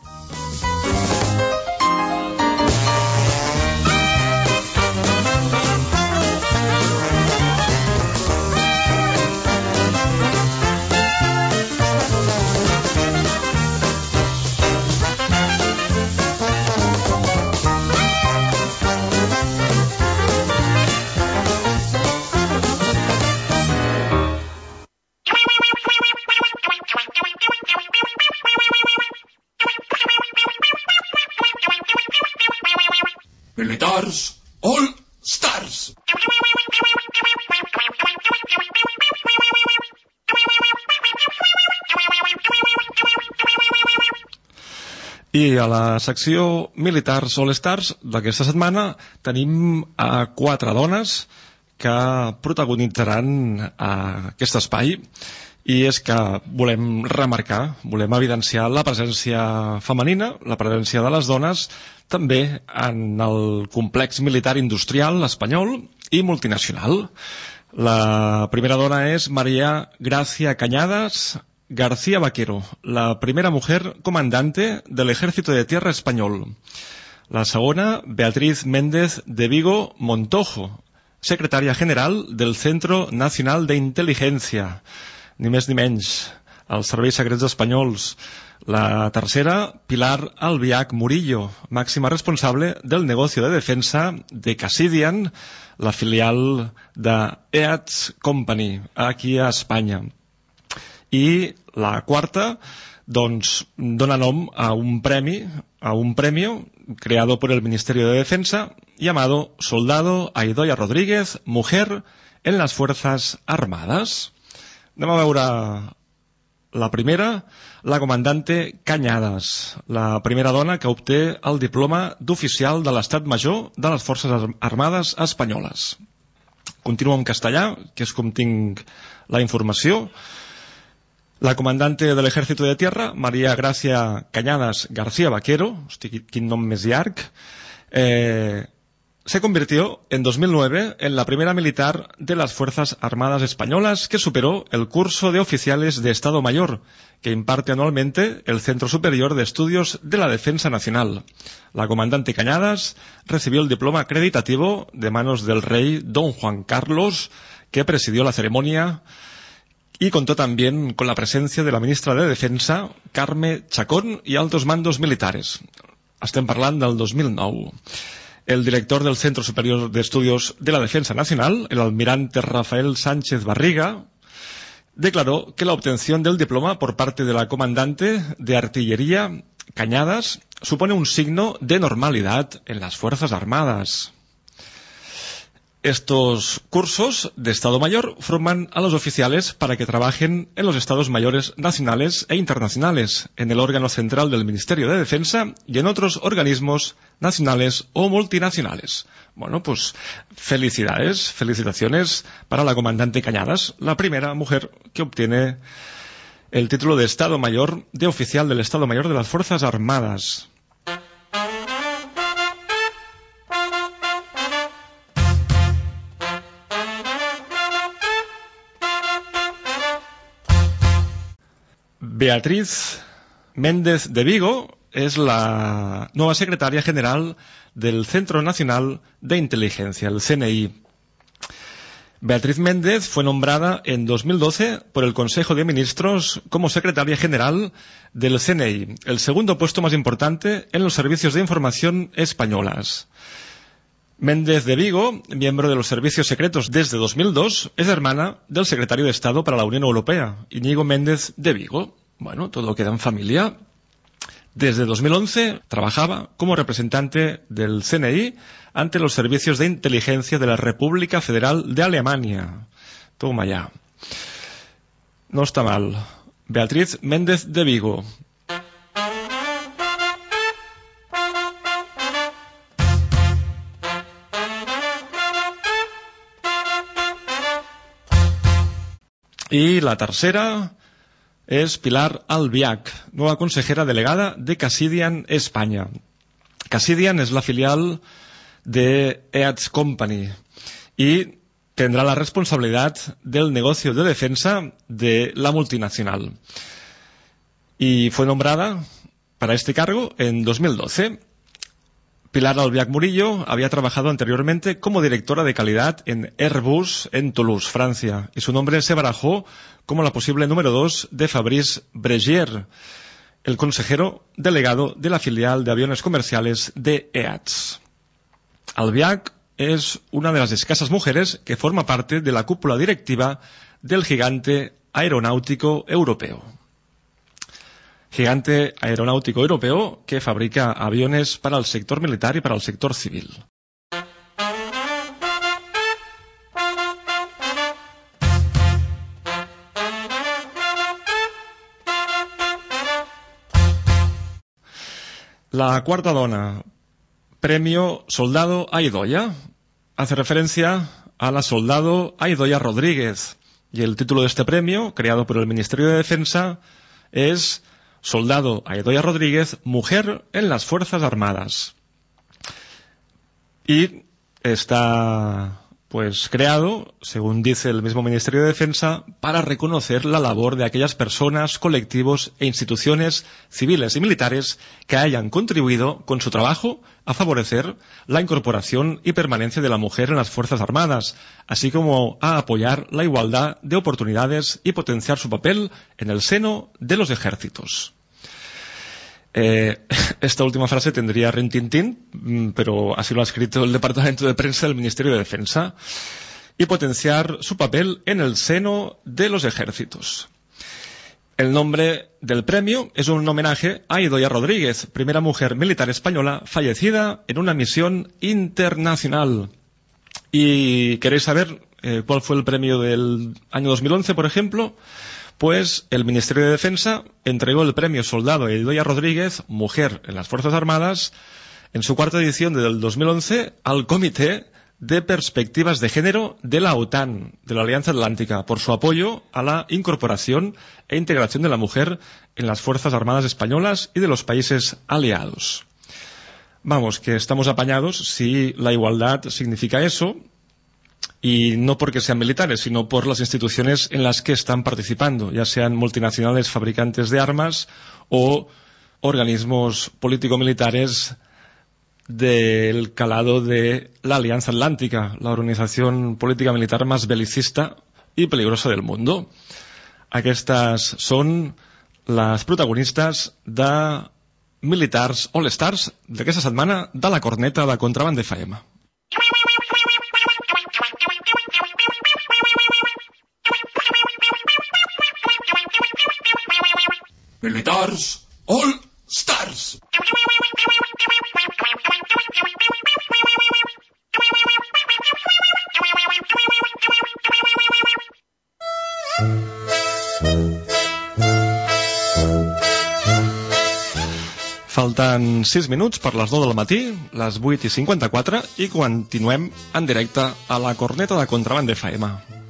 Militars All Stars. I a la secció Militars All Stars d'aquesta setmana tenim a 4 dones que protagonitzaran aquest espai, i és que volem remarcar, volem evidenciar la presència femenina, la presència de les dones també en el complex militar industrial espanyol i multinacional. La primera dona és María Gracia Cañadas García Vaquero, la primera mujer comandante del Ejército de Tierra español. La segona, Beatriz Méndez de Vigo Montojo, secretaria general del Centro Nacional de Inteligencia, ni més ni menys, els serveis secrets espanyols. La tercera, Pilar Albiach Murillo, màxima responsable del negocio de defensa de Casidian, la filial de EATS Company, aquí a Espanya. I la quarta, doncs, dona nom a un premio creado por el Ministerio de Defensa llamado Soldado Aidoya Rodríguez, Mujer en las Fuerzas Armadas. Anem a veure la primera, la comandante Cañadas, la primera dona que obté el diploma d'oficial de l'Estat Major de les Forces Armades Espanyoles. Continuo en castellà, que és com tinc la informació. La comandante del Ejército de Tierra, María Gracia Cañadas García Vaquero, hosti, quin nom més llarg, se convirtió en 2009 en la primera militar de las Fuerzas Armadas Españolas que superó el curso de oficiales de Estado Mayor que imparte anualmente el Centro Superior de Estudios de la Defensa Nacional. La comandante Cañadas recibió el diploma acreditativo de manos del rey Don Juan Carlos, que presidió la ceremonia, y contó también con la presencia de la ministra de Defensa, Carme Chacón, y altos mandos militares. Estem parlant del 2009. El director del Centro Superior de Estudios de la Defensa Nacional, el almirante Rafael Sánchez Barriga, declaró que la obtención del diploma por parte de la comandante de artillería Cañadas supone un signo de normalidad en las Fuerzas Armadas. Estos cursos de Estado Mayor forman a los oficiales para que trabajen en los Estados Mayores nacionales e internacionales, en el órgano central del Ministerio de Defensa y en otros organismos nacionales o multinacionales. Bueno, pues felicitaciones para la comandante Cañadas, la primera mujer que obtiene el título de Estado Mayor, de oficial del Estado Mayor de las Fuerzas Armadas. Beatriz Méndez de Vigo es la nueva secretaria general del Centro Nacional de Inteligencia, el CNI. Beatriz Méndez fue nombrada en 2012 por el Consejo de Ministros como secretaria general del CNI, el segundo puesto más importante en los servicios de información españolas. Méndez de Vigo, miembro de los servicios secretos desde 2002, es hermana del secretario de Estado para la Unión Europea, Íñigo Méndez de Vigo. Bueno, todo queda en familia. Desde 2011 trabajaba como representante del CNI ante los servicios de inteligencia de la República Federal de Alemania. Toma ya. No está mal. Beatriz Méndez de Vigo. Y la tercera es Pilar Albiach, nueva consejera delegada de Cassidian España. Cassidian es la filial de EADS Company y tendrá la responsabilidad del negocio de defensa de la multinacional. Y fue nombrada para este cargo en 2012. Pilar Albiach Murillo había trabajado anteriormente como directora de calidad en Airbus en Toulouse, Francia, y su nombre se barajó como la posible número 2 de Fabrice Bregier, el consejero delegado de la filial de aviones comerciales de EADS. Albiach es una de las escasas mujeres que forma parte de la cúpula directiva del gigante aeronáutico europeo. Gigante aeronáutico europeo que fabrica aviones para el sector militar y para el sector civil. La cuarta dona, premio Soldado Aidoya, hace referencia a la soldado Aidoya Rodríguez, y el título de este premio, creado por el Ministerio de Defensa, es Soldado Aidoya Rodríguez, mujer en las Fuerzas Armadas. Y está creado, según dice el mismo Ministerio de Defensa, para reconocer la labor de aquellas personas, colectivos e instituciones civiles y militares que hayan contribuido con su trabajo a favorecer la incorporación y permanencia de la mujer en las Fuerzas Armadas, así como a apoyar la igualdad de oportunidades y potenciar su papel en el seno de los ejércitos. Esta última frase tendría rintintín, pero así lo ha escrito el Departamento de Prensa del Ministerio de Defensa. Y potenciar su papel en el seno de los ejércitos. El nombre del premio es un homenaje a Aidoya Rodríguez, primera mujer militar española fallecida en una misión internacional. ¿Y queréis saber cuál fue el premio del año 2011, por ejemplo? Pues el Ministerio de Defensa entregó el premio Soldado Aidoya Rodríguez, mujer en las Fuerzas Armadas, en su cuarta edición del 2011 al Comité de Perspectivas de Género de la OTAN, de la Alianza Atlántica, por su apoyo a la incorporación e integración de la mujer en las Fuerzas Armadas españolas y de los países aliados. Vamos, que estamos apañados si la igualdad significa eso, y no porque sean militares, sino por las instituciones en las que están participando, ya sean multinacionales fabricantes de armas o organismos político-militares del calado de la Alianza Atlántica, la organización política militar más belicista y peligrosa del mundo. Aquestes són les protagonistes de Militars All Stars d'aquesta setmana de la corneta de Contraband FM. Militars All Stars. Falten 6 minuts per les 9 del matí, les 8:54, i continuem en directe a la corneta de Contraband FM.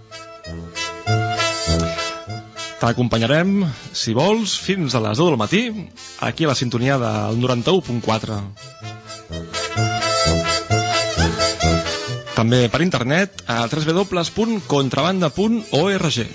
T'acompanyarem, si vols, fins a les 10 del matí, aquí a la sintonia del 91.4. També per internet a www.contrabanda.org.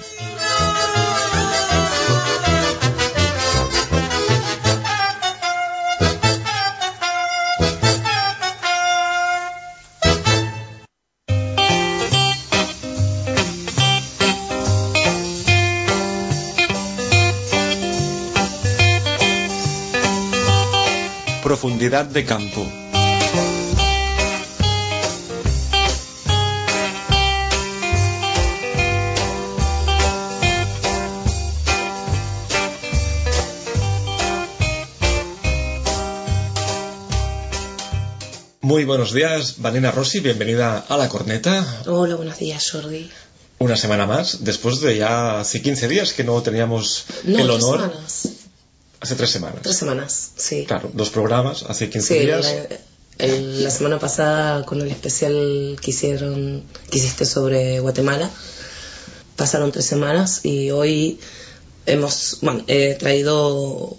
Profundidad de campo. Muy buenos días, Vanina Rossi, bienvenida a La Corneta. Hola, buenos días, Jordi. Una semana más, después de ya hace 15 días que no teníamos el honor. 3 semanas. Hace 3 semanas. 3 semanas, sí. Claro, 2 programas, hace 15 días. La semana pasada con el especial que hiciste sobre Guatemala. Pasaron 3 semanas y hoy he traído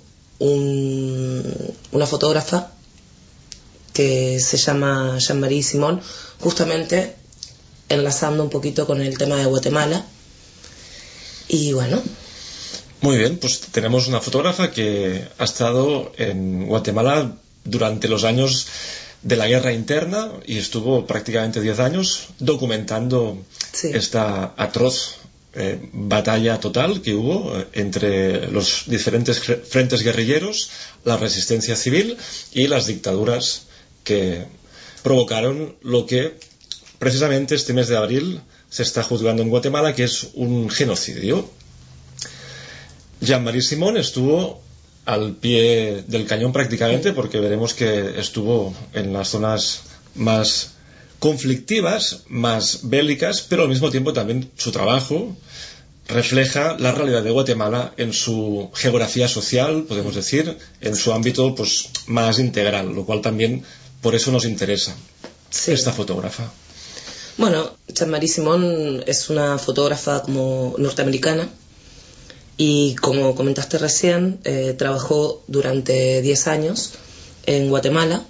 una fotógrafa que se llama Jean-Marie Simon, justamente enlazando un poquito con el tema de Guatemala. Y bueno. Muy bien, pues tenemos una fotógrafa que ha estado en Guatemala durante los años de la guerra interna y estuvo prácticamente 10 años documentando esta atroz batalla total que hubo entre los diferentes frentes guerrilleros, la resistencia civil y las dictaduras que provocaron lo que precisamente este mes de abril se está juzgando en Guatemala, que es un genocidio. Jean-Marie Simon estuvo al pie del cañón prácticamente, porque veremos que estuvo en las zonas más conflictivas, más bélicas, pero al mismo tiempo también su trabajo refleja la realidad de Guatemala en su geografía social, podemos decir, en su ámbito pues más integral, lo cual también por eso nos interesa esta fotógrafa. Bueno, Jean-Marie Simon es una fotógrafa como norteamericana y, como comentaste recién, trabajó durante 10 años en Guatemala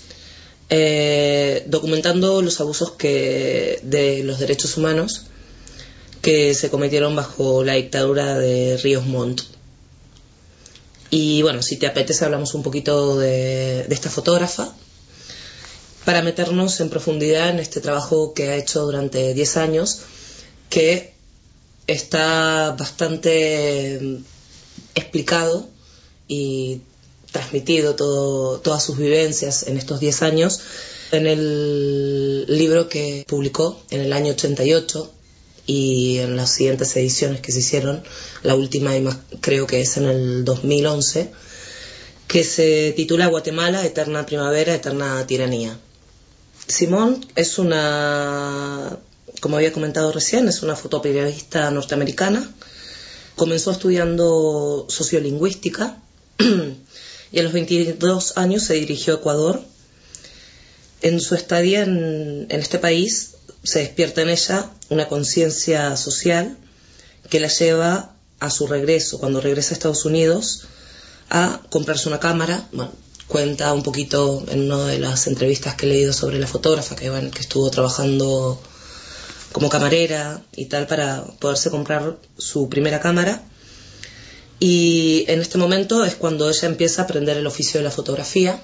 documentando los abusos de los derechos humanos que se cometieron bajo la dictadura de Ríos Montt. Y bueno, si te apetece hablamos un poquito de esta fotógrafa para meternos en profundidad en este trabajo que ha hecho durante 10 años, que está bastante explicado y transmitido todas sus vivencias en estos 10 años en el libro que publicó en el año 88 y en las siguientes ediciones que se hicieron, la última y más creo que es en el 2011, que se titula Guatemala, Eterna Primavera, Eterna Tiranía. Simón es como había comentado recién, es una fotoperiodista norteamericana. Comenzó estudiando sociolingüística y a los 22 años se dirigió a Ecuador. En su estadía en este país se despierta en ella una conciencia social que la lleva a su regreso, cuando regresa a Estados Unidos, a comprarse una cámara. Bueno, cuenta un poquito en una de las entrevistas que he leído sobre la fotógrafa que estuvo trabajando como camarera y tal para poderse comprar su primera cámara, y en este momento es cuando ella empieza a aprender el oficio de la fotografía.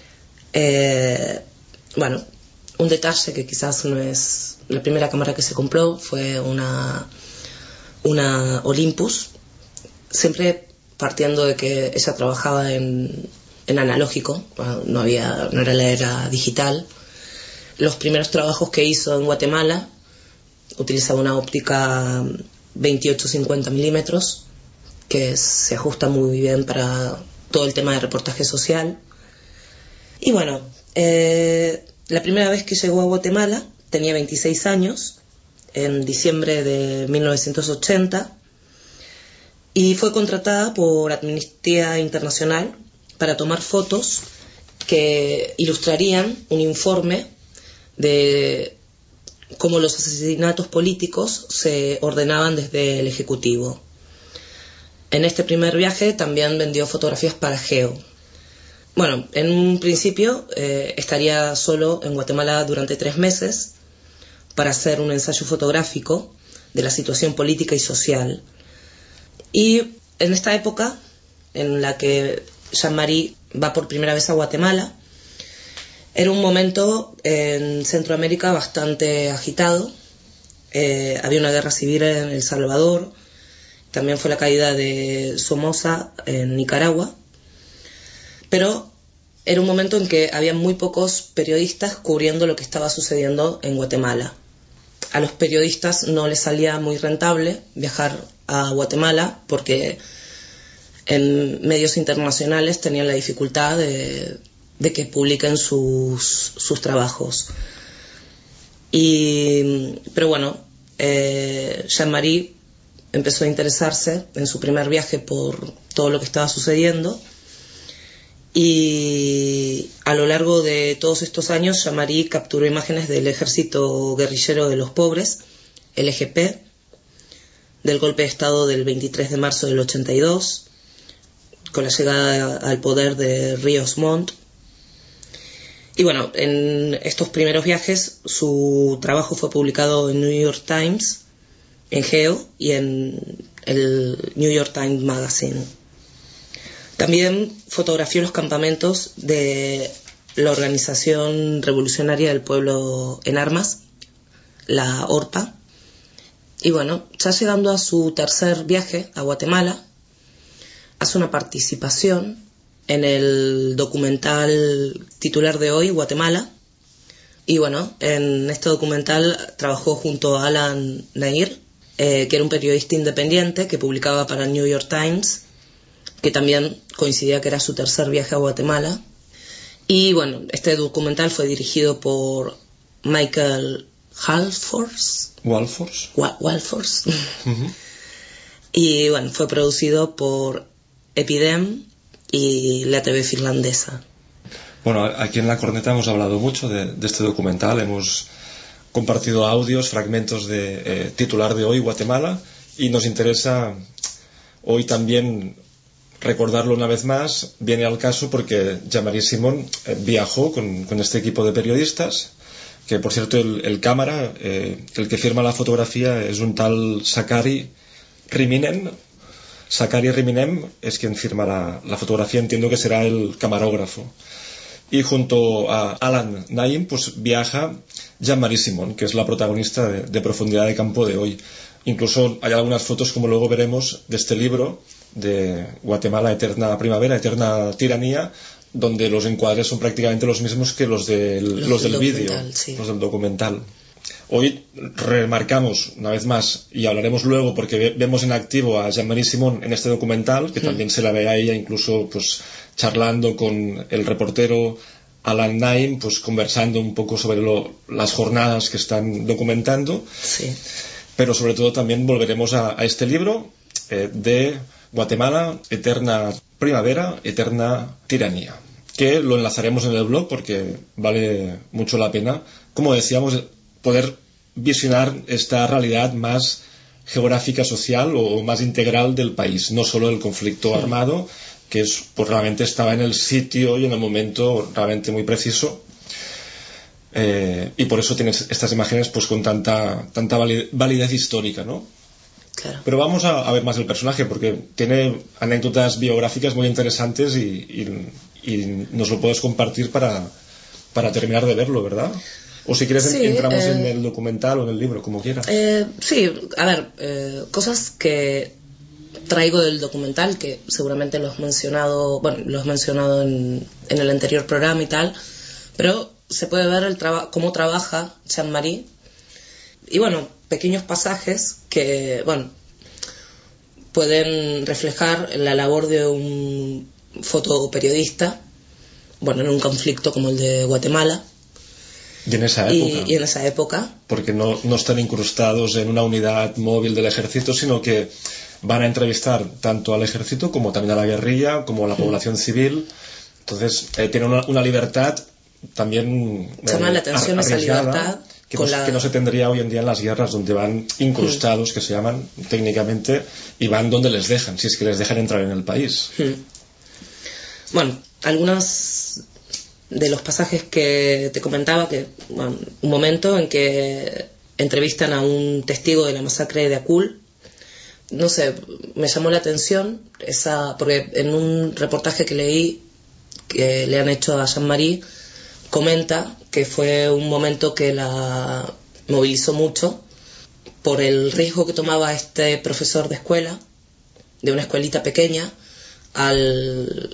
Bueno, un detalle que quizás no es la primera cámara que se compró, fue una Olympus, siempre partiendo de que ella trabajaba en analógico, no era la era digital. Los primeros trabajos que hizo en Guatemala utilizaba una óptica 28-50 milímetros que se ajusta muy bien para todo el tema de reportaje social. Y bueno, la primera vez que llegó a Guatemala tenía 26 años, en diciembre de 1980, y fue contratada por Amnistía Internacional para tomar fotos que ilustrarían un informe de cómo los asesinatos políticos se ordenaban desde el Ejecutivo. En este primer viaje también vendió fotografías para Geo. Bueno, en un principio estaría solo en Guatemala durante 3 meses para hacer un ensayo fotográfico de la situación política y social. Y en esta época en la que Jean-Marie va por primera vez a Guatemala, era un momento en Centroamérica bastante agitado. Había una guerra civil en El Salvador, también fue la caída de Somoza en Nicaragua, pero era un momento en que había muy pocos periodistas cubriendo lo que estaba sucediendo en Guatemala. A los periodistas no les salía muy rentable viajar a Guatemala porque en medios internacionales tenían la dificultad de que publiquen sus trabajos. Pero bueno, Jean-Marie empezó a interesarse en su primer viaje por todo lo que estaba sucediendo, y a lo largo de todos estos años Jean-Marie capturó imágenes del Ejército Guerrillero de los Pobres, el EGP, del golpe de Estado del 23 de marzo del 82, con la llegada al poder de Ríos Montt. Y bueno, en estos primeros viajes su trabajo fue publicado en New York Times, en Geo y en el New York Times Magazine. También fotografió los campamentos de la Organización Revolucionaria del Pueblo en Armas, la ORPA. Y bueno, ya llegando a su tercer viaje a Guatemala, hace una participación en el documental titular de hoy, Guatemala. Y bueno, en este documental trabajó junto a Alan Nair, que era un periodista independiente que publicaba para el New York Times, que también coincidía que era su tercer viaje a Guatemala. Y bueno, este documental fue dirigido por Michael Walfors. Uh-huh. Y bueno, fue producido por Epidem y la TV finlandesa. Bueno, aquí en La Corneta hemos hablado mucho de este documental, hemos compartido audios, fragmentos de titular de hoy, Guatemala, y nos interesa hoy también recordarlo una vez más. Viene al caso porque Jean-Marie Simon viajó con este equipo de periodistas, que por cierto el cámara, el que firma la fotografía es un tal Sakari Riminen. Sakari Riminem es quien firma la fotografía, entiendo que será el camarógrafo. Y junto a Alan Naim pues viaja Jean-Marie Simon, que es la protagonista de Profundidad de Campo de hoy. Incluso hay algunas fotos, como luego veremos, de este libro de Guatemala, Eterna Primavera, Eterna Tiranía, donde los encuadres son prácticamente los mismos que los del vídeo, sí. Los del documental. Hoy remarcamos una vez más, y hablaremos luego porque vemos en activo a Jean-Marie Simon en este documental, que también se la ve a ella incluso pues charlando con el reportero Alan Naim, pues conversando un poco sobre las jornadas que están documentando. Sí. Pero sobre todo también volveremos a este libro de Guatemala, Eterna Primavera, Eterna Tiranía, que lo enlazaremos en el blog porque vale mucho la pena, como decíamos, poder visionar esta realidad más geográfica, social o más integral del país, no solo el conflicto armado, que pues realmente estaba en el sitio y en el momento realmente muy preciso, y por eso tienes estas imágenes pues con tanta validez histórica, ¿no? Claro. Pero vamos a ver más el personaje porque tiene anécdotas biográficas muy interesantes y nos lo puedes compartir para terminar de verlo, ¿verdad? O si quieres entramos en el documental o en el libro, como quieras. Sí, a ver, cosas que traigo del documental que seguramente lo has mencionado en el anterior programa y tal, pero se puede ver cómo trabaja Jean-Marie y bueno, pequeños pasajes que pueden reflejar la labor de un fotoperiodista en un conflicto como el de Guatemala. Y en esa época. Y en esa época. Porque no están incrustados en una unidad móvil del ejército, sino que van a entrevistar tanto al ejército como también a la guerrilla, como a la población civil. Entonces, tienen una libertad también llama la atención esa libertad que no se tendría hoy en día en las guerras, donde van incrustados, que se llaman técnicamente, y van donde les dejan, si es que les dejan entrar en el país. Bueno, algunos de los pasajes que te comentaba, un momento en que entrevistan a un testigo de la masacre de Akul. No sé, me llamó la atención porque en un reportaje que leí que le han hecho a Jean-Marie, comenta que fue un momento que la movilizó mucho por el riesgo que tomaba este profesor de escuela, de una escuelita pequeña, al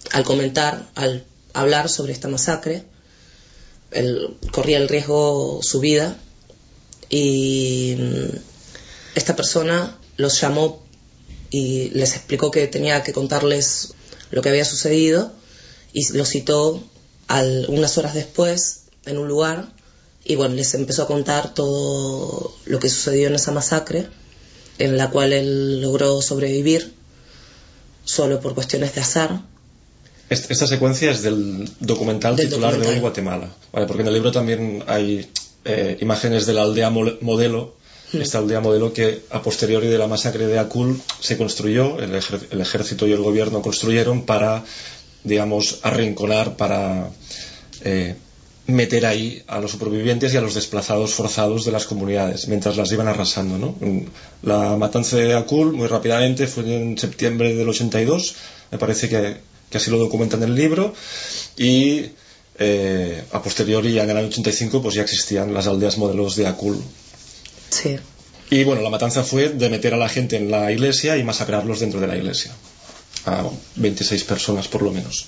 hablar sobre esta masacre. Él corría el riesgo su vida y esta persona los llamó y les explicó que tenía que contarles lo que había sucedido y los citó unas horas después en un lugar y les empezó a contar todo lo que sucedió en esa masacre, en la cual él logró sobrevivir solo por cuestiones de azar. Esta secuencia es del documental titular de hoy, Guatemala, ¿vale? Porque en el libro también hay imágenes de la aldea modelo esta aldea modelo que a posteriori de la masacre de Akul se construyó, el ejército y el gobierno construyeron para, digamos, arrinconar, para meter ahí a los supervivientes y a los desplazados forzados de las comunidades mientras las iban arrasando, ¿no? La matanza de Akul, muy rápidamente, fue en septiembre del 82, me parece que así lo documenta en el libro, y a posteriori, ya en el año 85, pues ya existían las aldeas modelos de Akul. Sí. Y bueno, la matanza fue de meter a la gente en la iglesia y masacrarlos dentro de la iglesia, a 26 personas por lo menos.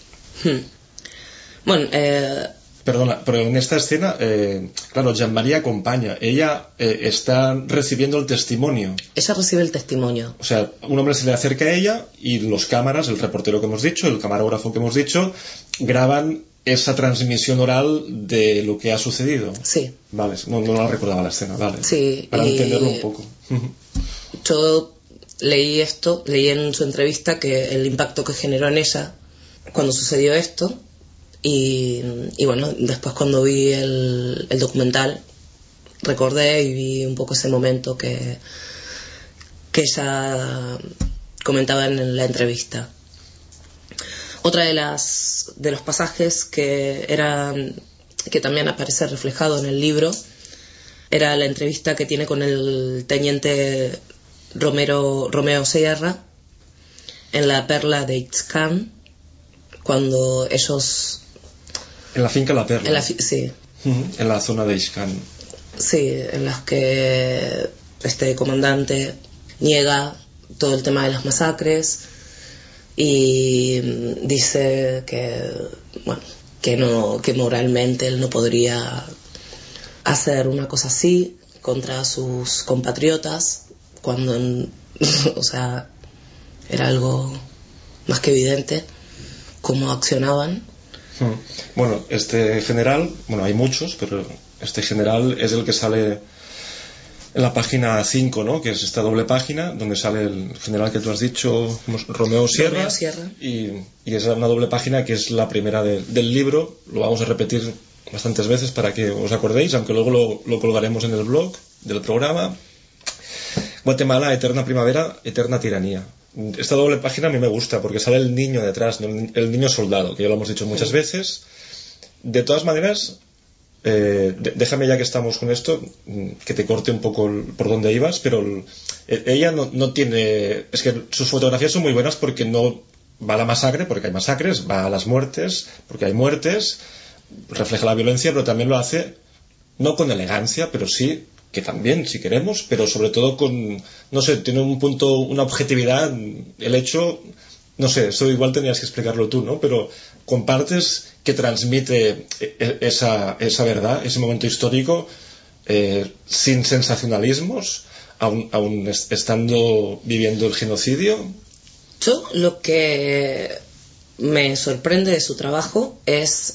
Bueno, Perdona, pero en esta escena, claro, Jean-Marie acompaña. Ella está recibiendo el testimonio. Ella recibe el testimonio. O sea, un hombre se le acerca a ella y los cámaras, el reportero que hemos dicho, el camarógrafo que hemos dicho, graban esa transmisión oral de lo que ha sucedido. Sí. Vale, no la recordaba la escena, vale. Sí. Para entenderlo un poco. Yo leí en su entrevista que el impacto que generó en ella cuando sucedió esto. Y bueno, después cuando vi el documental recordé y vi un poco ese momento que ella comentaba en la entrevista. Otra de los pasajes que también aparece reflejado en el libro era la entrevista que tiene con el teniente Romeo Sierra en la perla de Itzcan, cuando ellos... En la finca La Perla. Sí. En la zona de Itzcan. Sí, en las que este comandante niega todo el tema de las masacres y dice que moralmente él no podría hacer una cosa así contra sus compatriotas cuando o sea, era algo más que evidente cómo accionaban. Bueno, este general, bueno, hay muchos, pero este general es el que sale en la página 5, ¿no? Que es esta doble página donde sale el general que tú has dicho, Romeo Sierra. Y es una doble página que es la primera del libro. Lo vamos a repetir bastantes veces para que os acordéis, aunque luego lo colgaremos en el blog del programa. Guatemala, eterna primavera, eterna tiranía. Esta doble página a mí me gusta porque sale el niño detrás, el niño soldado, que ya lo hemos dicho muchas veces. De todas maneras, déjame, ya que estamos con esto, que te corte un poco por donde ibas, pero ella no tiene... Es que sus fotografías son muy buenas porque no va a la masacre, porque hay masacres, va a las muertes, porque hay muertes, refleja la violencia, pero también lo hace no con elegancia, pero sí, que también, si queremos, pero sobre todo con, no sé, tiene un punto, una objetividad, el hecho, no sé, eso igual tenías que explicarlo tú, ¿no? Pero compartes que transmite esa verdad, ese momento histórico, sin sensacionalismos, aún estando viviendo el genocidio. Yo lo que me sorprende de su trabajo es,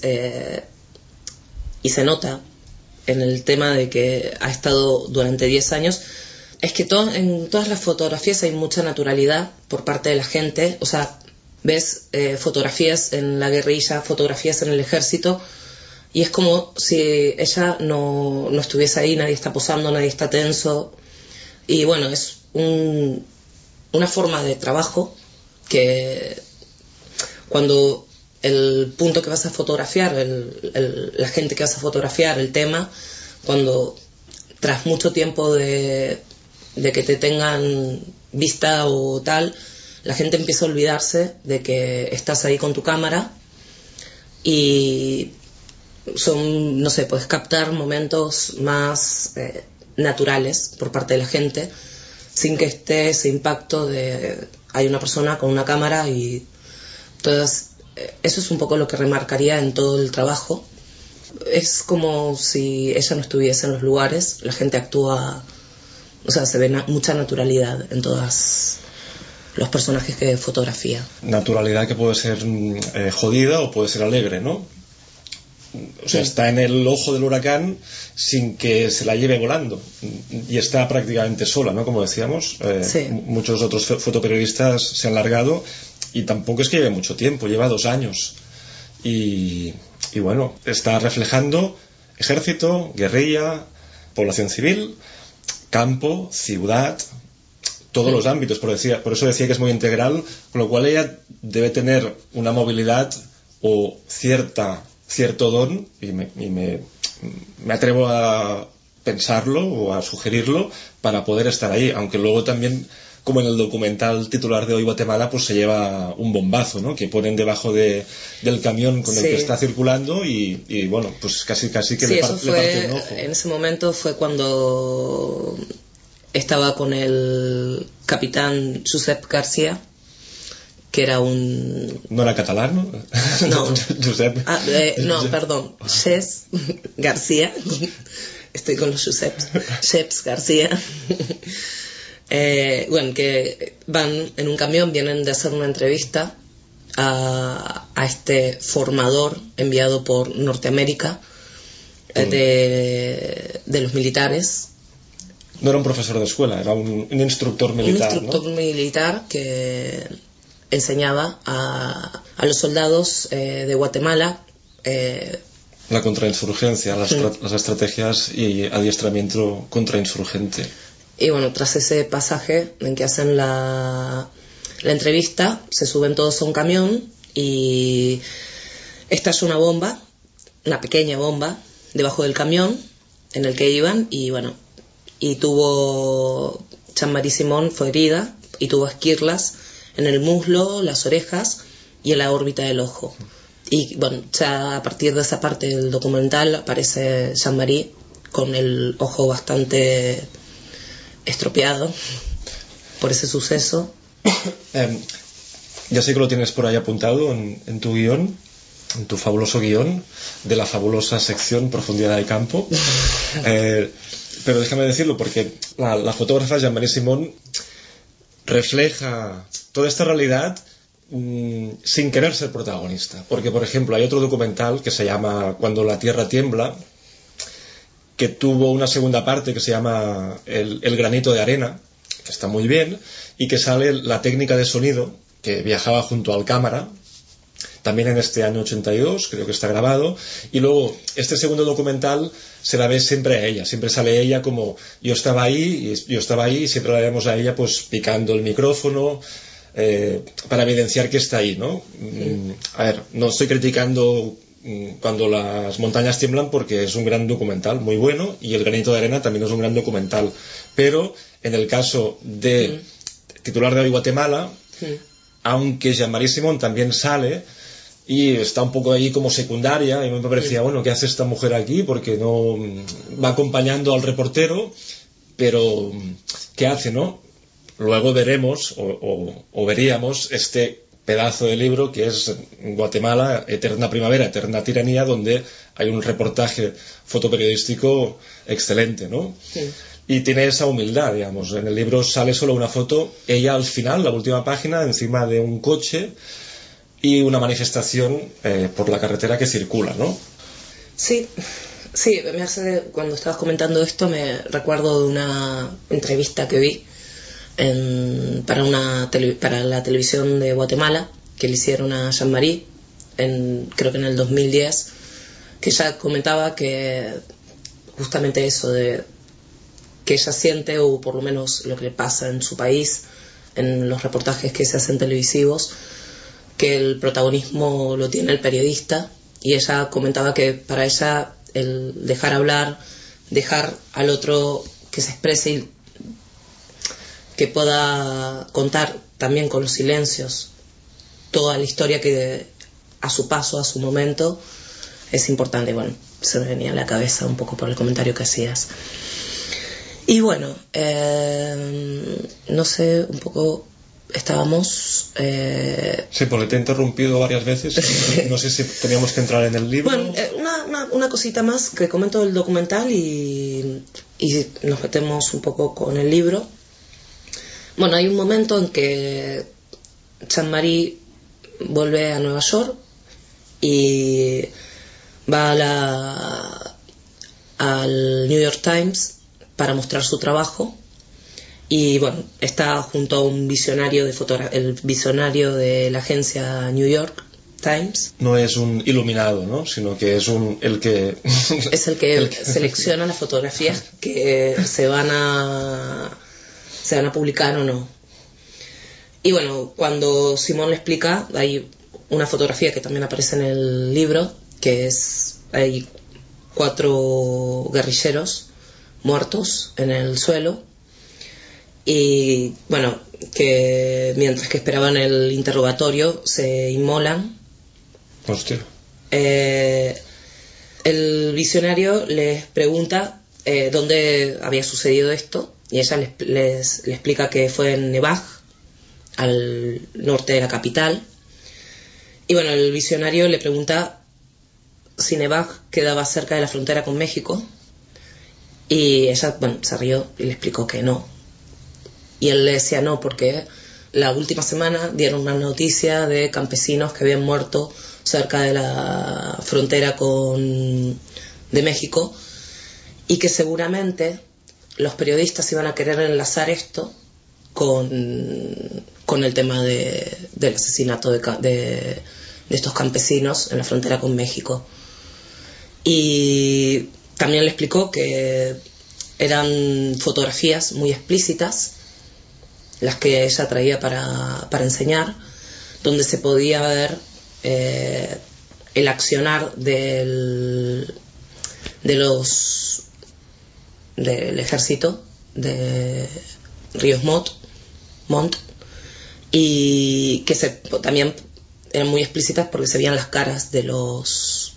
y se nota en el tema de que ha estado durante 10 años, es que en todas las fotografías hay mucha naturalidad por parte de la gente. O sea, ves fotografías en la guerrilla, fotografías en el ejército, y es como si ella no estuviese ahí, nadie está posando, nadie está tenso. Y bueno, es una forma de trabajo que cuando el punto que vas a fotografiar, la gente que vas a fotografiar, el tema, cuando tras mucho tiempo de que te tengan vista o tal, la gente empieza a olvidarse de que estás ahí con tu cámara y son, no sé, puedes captar momentos más naturales por parte de la gente sin que esté ese impacto de hay una persona con una cámara. Y entonces eso es un poco lo que remarcaría en todo el trabajo. Es como si ella no estuviese en los lugares, la gente actúa, o sea, se ve mucha naturalidad en todos los personajes que fotografía. Naturalidad que puede ser jodida o puede ser alegre, ¿no? O sea, está en el ojo del huracán sin que se la lleve volando y está prácticamente sola, ¿no? Como decíamos, muchos otros fotoperiodistas se han largado y tampoco es que lleve mucho tiempo, lleva 2 años y bueno, está reflejando ejército, guerrilla, población civil, campo, ciudad, todos los ámbitos, por eso decía que es muy integral, con lo cual ella debe tener una movilidad o cierto don, y me atrevo a pensarlo o a sugerirlo, para poder estar ahí, aunque luego también, como en el documental titular de Hoy Guatemala, pues se lleva un bombazo, ¿no?, que ponen debajo del camión con el que está circulando y bueno, pues casi que le parte un ojo. En ese momento fue cuando estaba con el capitán Josep García, que era un... ¿No era catalán, no? No. Josep. Perdón, Cés García. Estoy con los Joseps García. Bueno, que van en un camión, vienen de hacer una entrevista a este formador enviado por Norteamérica de los militares. No era un profesor de escuela, era un instructor militar. Un instructor militar que enseñaba a los soldados de Guatemala la contrainsurgencia, las estrategias y adiestramiento contrainsurgente. Y bueno, tras ese pasaje en que hacen la entrevista, se suben todos a un camión y estalla una bomba, una pequeña bomba, debajo del camión en el que iban, y bueno, y Jean-Marie Simon fue herida y tuvo esquirlas en el muslo, las orejas y en la órbita del ojo. Y bueno, ya a partir de esa parte del documental aparece Jean-Marie con el ojo bastante estropeado por ese suceso. Ya sé que lo tienes por ahí apuntado en tu guión, en tu fabuloso guión de la fabulosa sección Profundidad de Campo. Pero déjame decirlo, porque la fotógrafa Jean-Marie Simon refleja toda esta realidad sin querer ser protagonista, porque por ejemplo hay otro documental que se llama Cuando la Tierra Tiembla, que tuvo una segunda parte que se llama el granito de arena, que está muy bien, y que sale la técnica de sonido que viajaba junto al cámara, también en este año 82, creo que está grabado, y luego este segundo documental se la ve siempre a ella, siempre sale ella como yo estaba ahí, y siempre la vemos a ella pues picando el micrófono, para evidenciar que está ahí, ¿no? A ver, no estoy criticando Cuando las montañas tiemblan, porque es un gran documental, muy bueno, y El granito de arena también es un gran documental, pero en el caso de titular de Hoy Guatemala, aunque Jean-Marie Simon también sale y está un poco ahí como secundaria, y me parecía, bueno, ¿qué hace esta mujer aquí? Porque no va acompañando al reportero, pero ¿qué hace, no? Luego veremos o veríamos este pedazo de libro que es Guatemala, Eterna Primavera, Eterna Tiranía, donde hay un reportaje fotoperiodístico excelente, ¿no? Sí. Y tiene esa humildad, digamos. En el libro sale solo una foto, ella al final, la última página, encima de un coche y una manifestación por la carretera que circula, ¿no? Sí, cuando estabas comentando esto me recuerdo de una entrevista que vi para la televisión de Guatemala, que le hicieron a Jean-Marie, creo que en el 2010, que ella comentaba que justamente eso de que ella siente, o por lo menos lo que le pasa en su país, en los reportajes que se hacen televisivos, que el protagonismo lo tiene el periodista, y ella comentaba que para ella el dejar hablar, dejar al otro que se exprese y que pueda contar también con los silencios toda la historia que a su paso, a su momento, es importante. Bueno, se me venía a la cabeza un poco por el comentario que hacías. Y bueno, no sé, un poco estábamos... Sí, porque te he interrumpido varias veces. No sé si teníamos que entrar en el libro. Bueno, una cosita más que comento del documental y nos metemos un poco con el libro. Bueno, hay un momento en que Jean-Marie vuelve a Nueva York y va al New York Times para mostrar su trabajo, y bueno, está junto a un visionario el visionario de la agencia New York, Times. No es un iluminado, ¿no? Sino que es el que... Es el que selecciona las fotografías que se van a publicar o no. Y bueno, cuando Simón le explica, hay una fotografía que también aparece en el libro, que hay 4 guerrilleros muertos en el suelo, y bueno, que mientras que esperaban el interrogatorio se inmolan. Hostia. El visionario les pregunta dónde había sucedido esto, y ella les explica que fue en Nevaj, al norte de la capital. Y bueno, el visionario le pregunta si Nevaj quedaba cerca de la frontera con México, y ella, bueno, se rió y le explicó que no. Y él le decía no, porque la última semana dieron una noticia de campesinos que habían muerto cerca de la frontera de México, y que seguramente los periodistas iban a querer enlazar esto con el tema del asesinato de estos campesinos en la frontera con México. Y también le explicó que eran fotografías muy explícitas las que ella traía para enseñar, donde se podía ver el accionar del ejército de Ríos Montt, y que también eran muy explícitas porque se veían las caras de los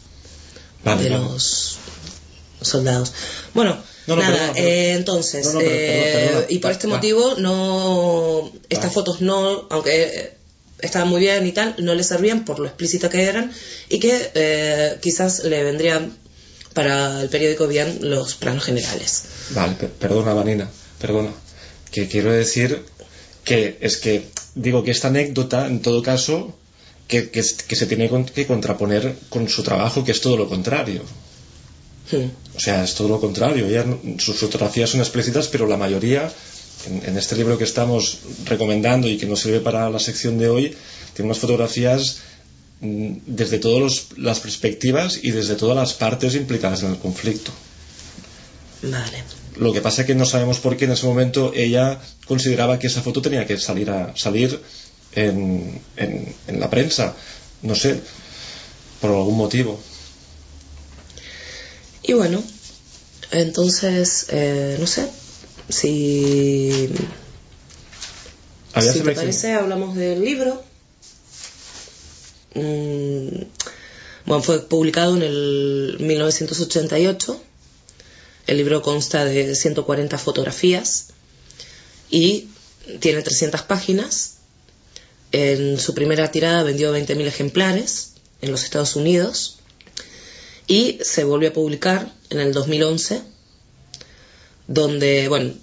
soldados. Bueno, nada, entonces, perdona. Y por este motivo estas fotos no, aunque estaban muy bien y tal, no le servían por lo explícita que eran, y que quizás le vendrían para el periódico bien los planos generales. Vale, perdona, Vanina, perdona. Que quiero decir que digo que esta anécdota, en todo caso, que se tiene que contraponer con su trabajo, que es todo lo contrario. O sea, es todo lo contrario. Sus fotografías son explícitas, pero la mayoría, en este libro que estamos recomendando y que nos sirve para la sección de hoy, tiene unas fotografías desde todas las perspectivas y desde todas las partes implicadas en el conflicto. Vale. Lo que pasa es que no sabemos por qué en ese momento ella consideraba que esa foto tenía que salir en la prensa, no sé, por algún motivo. Y bueno, entonces no sé si te parece, hablamos del libro. Bueno, fue publicado en el 1988. El libro consta de 140 fotografías y tiene 300 páginas. En su primera tirada vendió 20.000 ejemplares en los Estados Unidos, y se volvió a publicar en el 2011, donde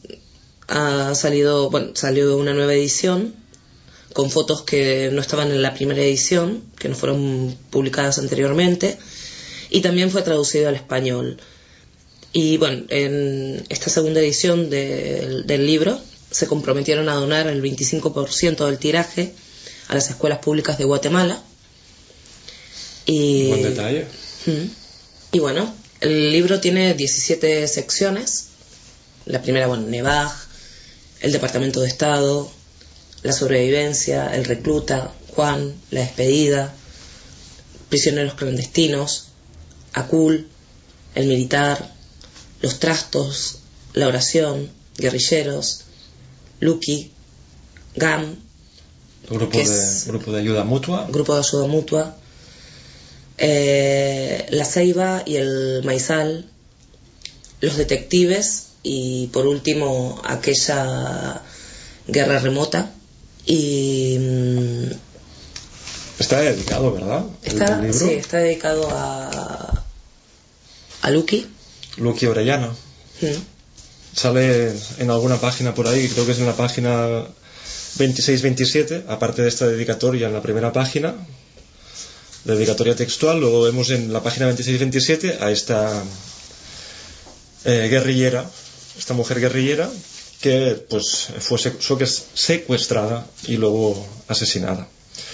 salió una nueva edición con fotos que no estaban en la primera edición, que no fueron publicadas anteriormente, y también fue traducido al español. Y bueno, en esta segunda edición del libro se comprometieron a donar el 25% del tiraje a las escuelas públicas de Guatemala. Buen detalle. Y bueno, el libro tiene 17 secciones. La primera, Nevaj, el Departamento de Estado, la sobrevivencia, el recluta, Juan, la despedida, prisioneros clandestinos, Acul, el militar, los trastos, la oración, guerrilleros, Lucky, GAM, grupo de ayuda mutua, la Ceiba y el Maizal, los detectives, y por último aquella guerra remota. Y está dedicado, ¿verdad? ¿El libro? Sí, está dedicado a Lucky Orellana. Sale en alguna página por ahí, creo que es en la página 26-27, aparte de esta dedicatoria en la primera página, dedicatoria textual. Luego vemos en la página 26-27 a esta guerrillera, esta mujer guerrillera, que pues fue secuestrada y luego asesinada.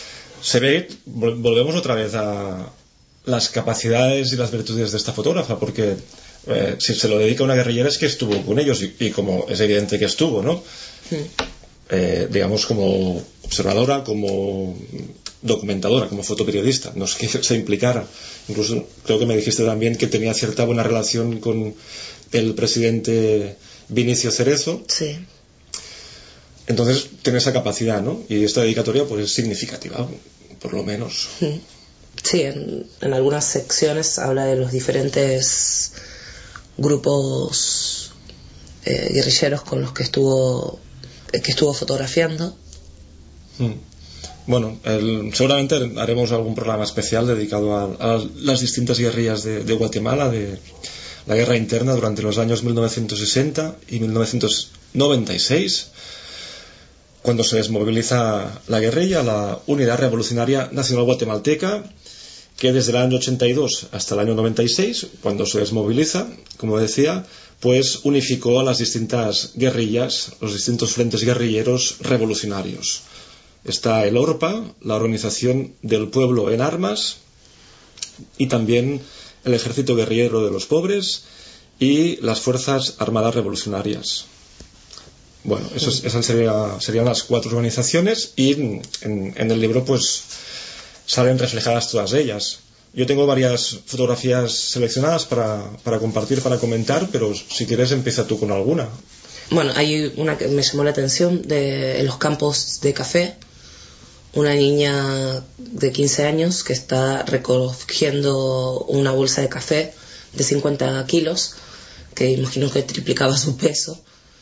se ve, volvemos otra vez a las capacidades y las virtudes de esta fotógrafa, porque si se lo dedica a una guerrillera es que estuvo con ellos y como es evidente que estuvo, ¿no? Digamos como observadora, como documentadora, como fotoperiodista, no es que se implicara. Incluso creo que me dijiste también que tenía cierta buena relación con el presidente Vinicio Cerezo. Sí. Entonces tiene esa capacidad, ¿no? Y esta dedicatoria pues es significativa, por lo menos. Sí, en algunas secciones habla de los diferentes grupos guerrilleros con los que estuvo fotografiando. Bueno, seguramente haremos algún programa especial dedicado a las distintas guerrillas de Guatemala, de la guerra interna durante los años 1960 y 1996, cuando se desmoviliza la guerrilla, la Unidad Revolucionaria Nacional Guatemalteca, que desde el año 82 hasta el año 96, cuando se desmoviliza, como decía, pues unificó a las distintas guerrillas, los distintos frentes guerrilleros revolucionarios. Está el ORPA, la Organización del Pueblo en Armas, y también el Ejército Guerrillero de los Pobres y las Fuerzas Armadas Revolucionarias. Bueno, esas serían las 4 organizaciones, y en el libro pues salen reflejadas todas ellas. Yo tengo varias fotografías seleccionadas para compartir, para comentar, pero si quieres empieza tú con alguna. Bueno, hay una que me llamó la atención en los campos de café, una niña de 15 años que está recogiendo una bolsa de café de 50 kilos, que imagino que triplicaba su peso.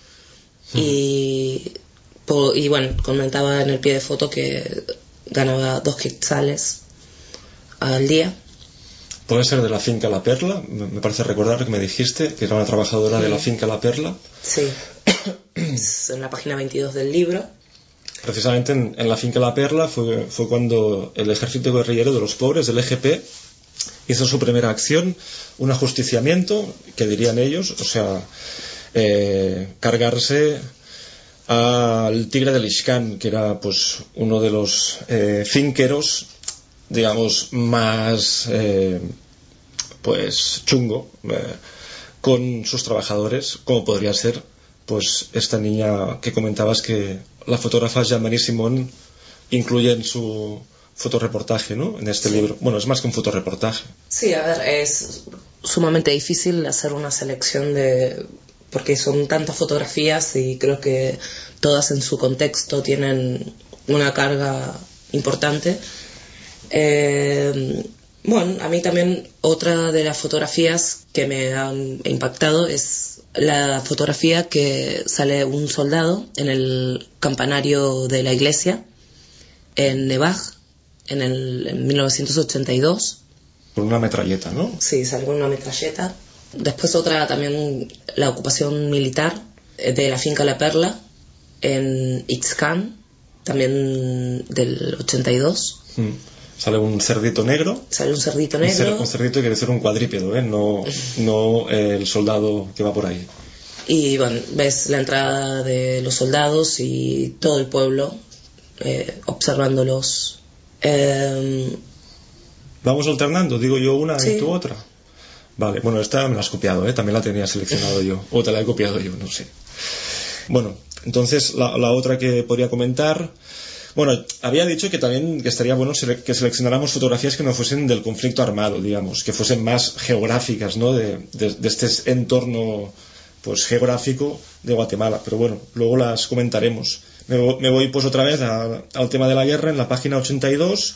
Y bueno, comentaba en el pie de foto que ganaba 2 quetzales al día. Puede ser de la finca La Perla, me parece recordar que me dijiste que era una trabajadora de la finca La Perla. Sí, es en la página 22 del libro. Precisamente en la finca La Perla fue cuando el Ejército Guerrillero de los Pobres, del EGP, hizo su primera acción, un ajusticiamiento, que dirían ellos, o sea, cargarse al Tigre del Ixcán, que era pues uno de los finqueros, digamos, más pues chungo con sus trabajadores, como podría ser pues esta niña que comentabas, que la fotógrafa Jean-Marie Simon incluye en su fotoreportaje, ¿no? En este libro. Bueno, es más que un fotoreportaje. Sí, a ver, es sumamente difícil hacer una selección porque son tantas fotografías y creo que todas en su contexto tienen una carga importante. Bueno, a mí también otra de las fotografías que me han impactado es la fotografía que sale un soldado en el campanario de la iglesia en Nevaj en 1982. Con una metralleta, ¿no? Sí, sale con una metralleta. Después otra también, la ocupación militar de la finca La Perla en Ixcán, también del 82. Sale un cerdito negro. Sale un cerdito negro. Un cerdito quiere decir un cuadrípedo, ¿eh? No el soldado que va por ahí. Y bueno, ves la entrada de los soldados y todo el pueblo observándolos. Vamos alternando, digo yo una sí. Y tú otra. Vale, bueno, esta me la has copiado, ¿eh? También la tenía seleccionado yo. O te la he copiado yo, no sé. Bueno, entonces la otra que podría comentar... Bueno, había dicho que también que estaría bueno que seleccionáramos fotografías que no fuesen del conflicto armado, digamos, que fuesen más geográficas, ¿no? De este entorno pues geográfico de Guatemala. Pero bueno, luego las comentaremos. Me voy pues otra vez al tema de la guerra. En la página 82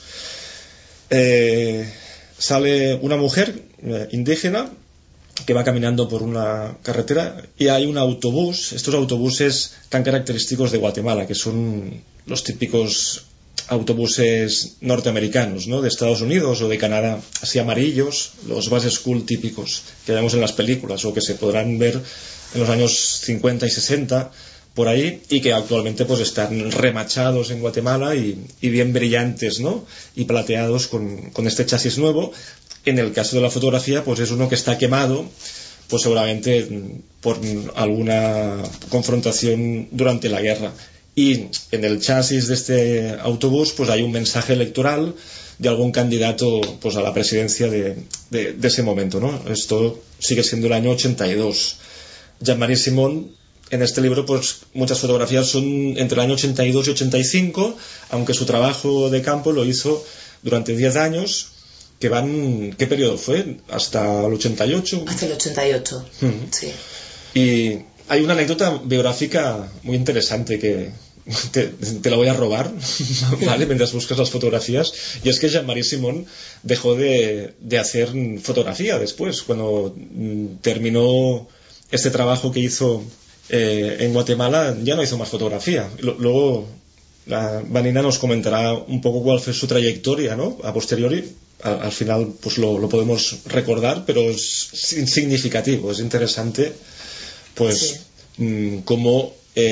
sale una mujer indígena que va caminando por una carretera y hay un autobús, estos autobuses tan característicos de Guatemala, que son los típicos autobuses norteamericanos, ¿no? De Estados Unidos o de Canadá, así amarillos, los bus school típicos que vemos en las películas o que se podrán ver en los años 50 y 60 por ahí, y que actualmente pues están remachados en Guatemala y bien brillantes, ¿no? Y plateados con este chasis nuevo. En el caso de la fotografía pues es uno que está quemado, pues seguramente por alguna confrontación durante la guerra. y en el chasis de este autobús pues hay un mensaje electoral de algún candidato pues a la presidencia de ese momento, ¿no? Esto sigue siendo el año 82. Jean-Marie Simon, en este libro pues muchas fotografías son entre el año 82 y 85, aunque su trabajo de campo lo hizo durante 10 años, que van... ¿Qué periodo fue? ¿Hasta el 88? Hasta el 88, sí. Y hay una anécdota biográfica muy interesante que te la voy a robar, ¿vale? Mientras buscas las fotografías, y es que Jean-Marie Simon dejó de hacer fotografía después, cuando terminó este trabajo que hizo en Guatemala, ya no hizo más fotografía. Luego Vanina nos comentará un poco cuál fue su trayectoria, ¿no? A posteriori, al final pues lo podemos recordar, pero es significativo, es interesante pues cómo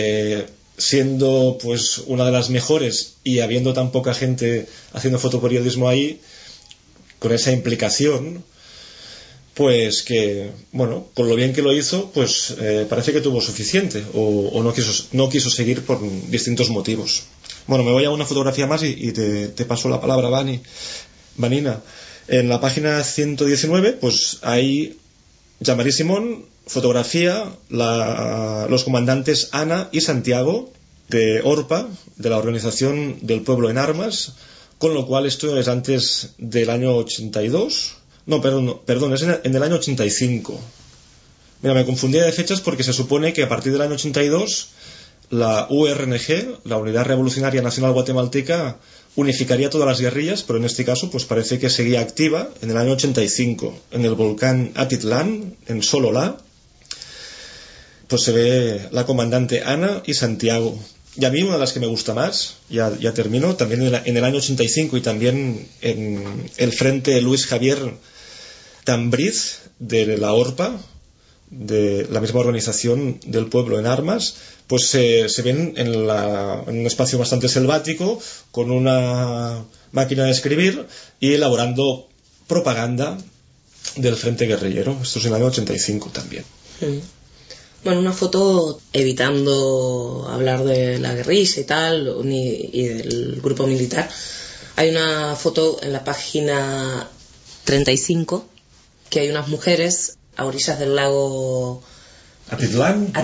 siendo pues una de las mejores y habiendo tan poca gente haciendo fotoperiodismo ahí, con esa implicación, pues que, bueno, con lo bien que lo hizo, pues parece que tuvo suficiente o no quiso seguir por distintos motivos. Bueno, me voy a una fotografía más y te paso la palabra, Vanina. En la página 119 pues hay Jean-Marie Simon, fotografía los comandantes Ana y Santiago de Orpa, de la Organización del Pueblo en Armas, con lo cual esto es antes del año 82. No, perdón, es en el año 85. Mira, me confundía de fechas porque se supone que a partir del año 82 la URNG, la Unidad Revolucionaria Nacional Guatemalteca, unificaría todas las guerrillas, pero en este caso pues parece que seguía activa en el año 85 en el volcán Atitlán, en Sololá. Pues se ve la comandante Ana y Santiago. Y a mí una de las que me gusta más, ya termino, también en el año 85 y también en el frente Luis Javier Tambriz de la ORPA, de la misma Organización del Pueblo en Armas, pues se ven en un espacio bastante selvático, con una máquina de escribir y elaborando propaganda del frente guerrillero. Esto es en el año 85 también. Bueno, una foto evitando hablar de la guerrilla y tal, y del grupo militar. Hay una foto en la página 35 que hay unas mujeres a orillas del lago Atitlán.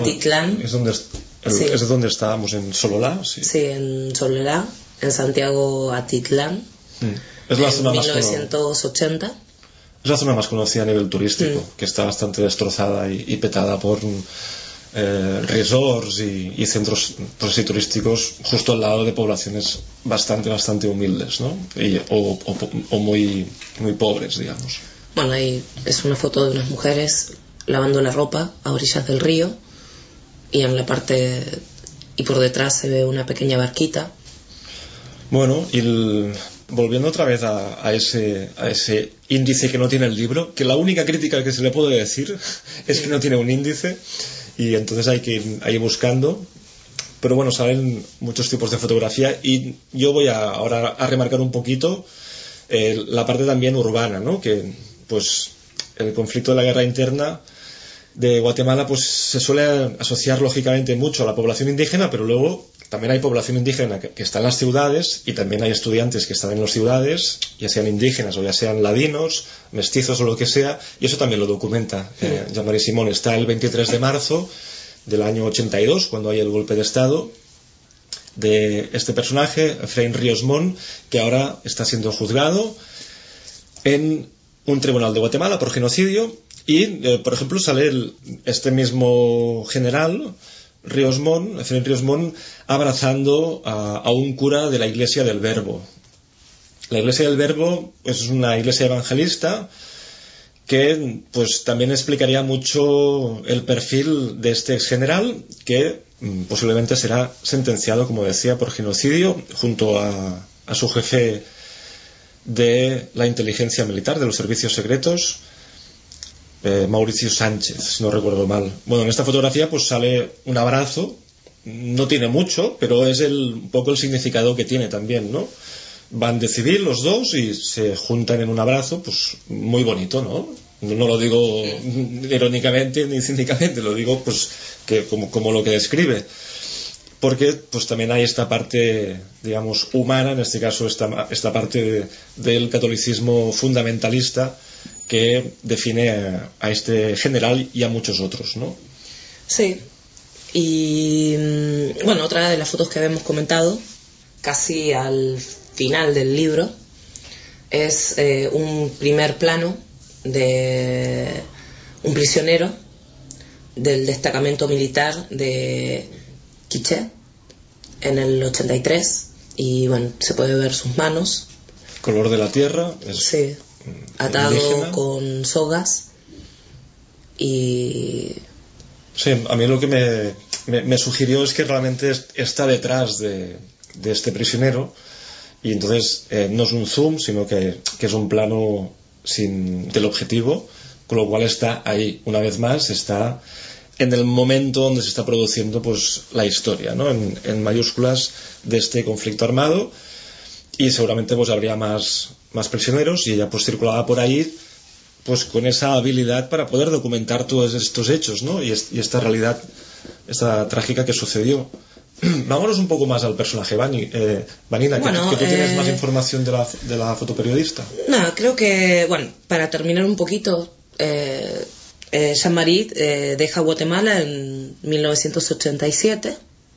Sí. Es donde estábamos, en Sololá. Sí, en Sololá, en Santiago Atitlán. Es la zona 1980. Es la zona más conocida a nivel turístico, que está bastante destrozada y petada por resorts y centros turísticos justo al lado de poblaciones bastante humildes, ¿no? O muy pobres, digamos. Bueno, ahí es una foto de unas mujeres lavando la ropa a orillas del río, y en la parte y por detrás se ve una pequeña barquita. Bueno, volviendo otra vez a ese índice que no tiene el libro, que la única crítica que se le puede decir es que no tiene un índice, y entonces hay que ir buscando. Pero bueno, salen muchos tipos de fotografía, y yo voy ahora a remarcar un poquito la parte también urbana, ¿no? Que pues el conflicto de la guerra interna de Guatemala pues se suele asociar lógicamente mucho a la población indígena, pero luego también hay población indígena que está en las ciudades, y también hay estudiantes que están en las ciudades, ya sean indígenas o ya sean ladinos, mestizos o lo que sea, y eso también lo documenta Jean-Marie Simon. Está el 23 de marzo del año 82, cuando hay el golpe de estado de este personaje, Efraín Ríos Montt, que ahora está siendo juzgado en un tribunal de Guatemala por genocidio. Y, por ejemplo, sale este mismo general, Efraín Ríos Montt, abrazando a un cura de la Iglesia del Verbo. La Iglesia del Verbo es una iglesia evangelista que pues también explicaría mucho el perfil de este ex general, que posiblemente será sentenciado, como decía, por genocidio, junto a su jefe de la inteligencia militar, de los servicios secretos, Mauricio Sánchez, si no recuerdo mal. Bueno, en esta fotografía pues sale un abrazo, no tiene mucho, pero es un poco el significado que tiene también, ¿no? Van de civil los dos y se juntan en un abrazo, pues muy bonito, ¿no? No lo digo irónicamente ni cínicamente, lo digo pues que como lo que describe. porque pues también hay esta parte, digamos, humana, en este caso esta parte del catolicismo fundamentalista que define a este general y a muchos otros, ¿no? Sí. Y bueno, otra de las fotos que habíamos comentado, casi al final del libro, es un primer plano de un prisionero del destacamento militar de Quiché en el 83, y bueno, se puede ver sus manos. Color de la tierra. Sí, atado indígena. con sogas. Y sí, a mí lo que me sugirió es que realmente está detrás de este prisionero, y entonces no es un zoom, sino que es un plano del objetivo, con lo cual está ahí, una vez más, está en el momento donde se está produciendo pues la historia, ¿no? En mayúsculas, de este conflicto armado, y seguramente pues habría más prisioneros, y ella pues circulaba por ahí pues con esa habilidad para poder documentar todos estos hechos, ¿no? y esta realidad, esta trágica que sucedió. Vámonos un poco más al personaje, Vanina, bueno, que tú tienes más información de la fotoperiodista. Nada, creo que, bueno, para terminar un poquito, Jean-Marie deja Guatemala en 1987,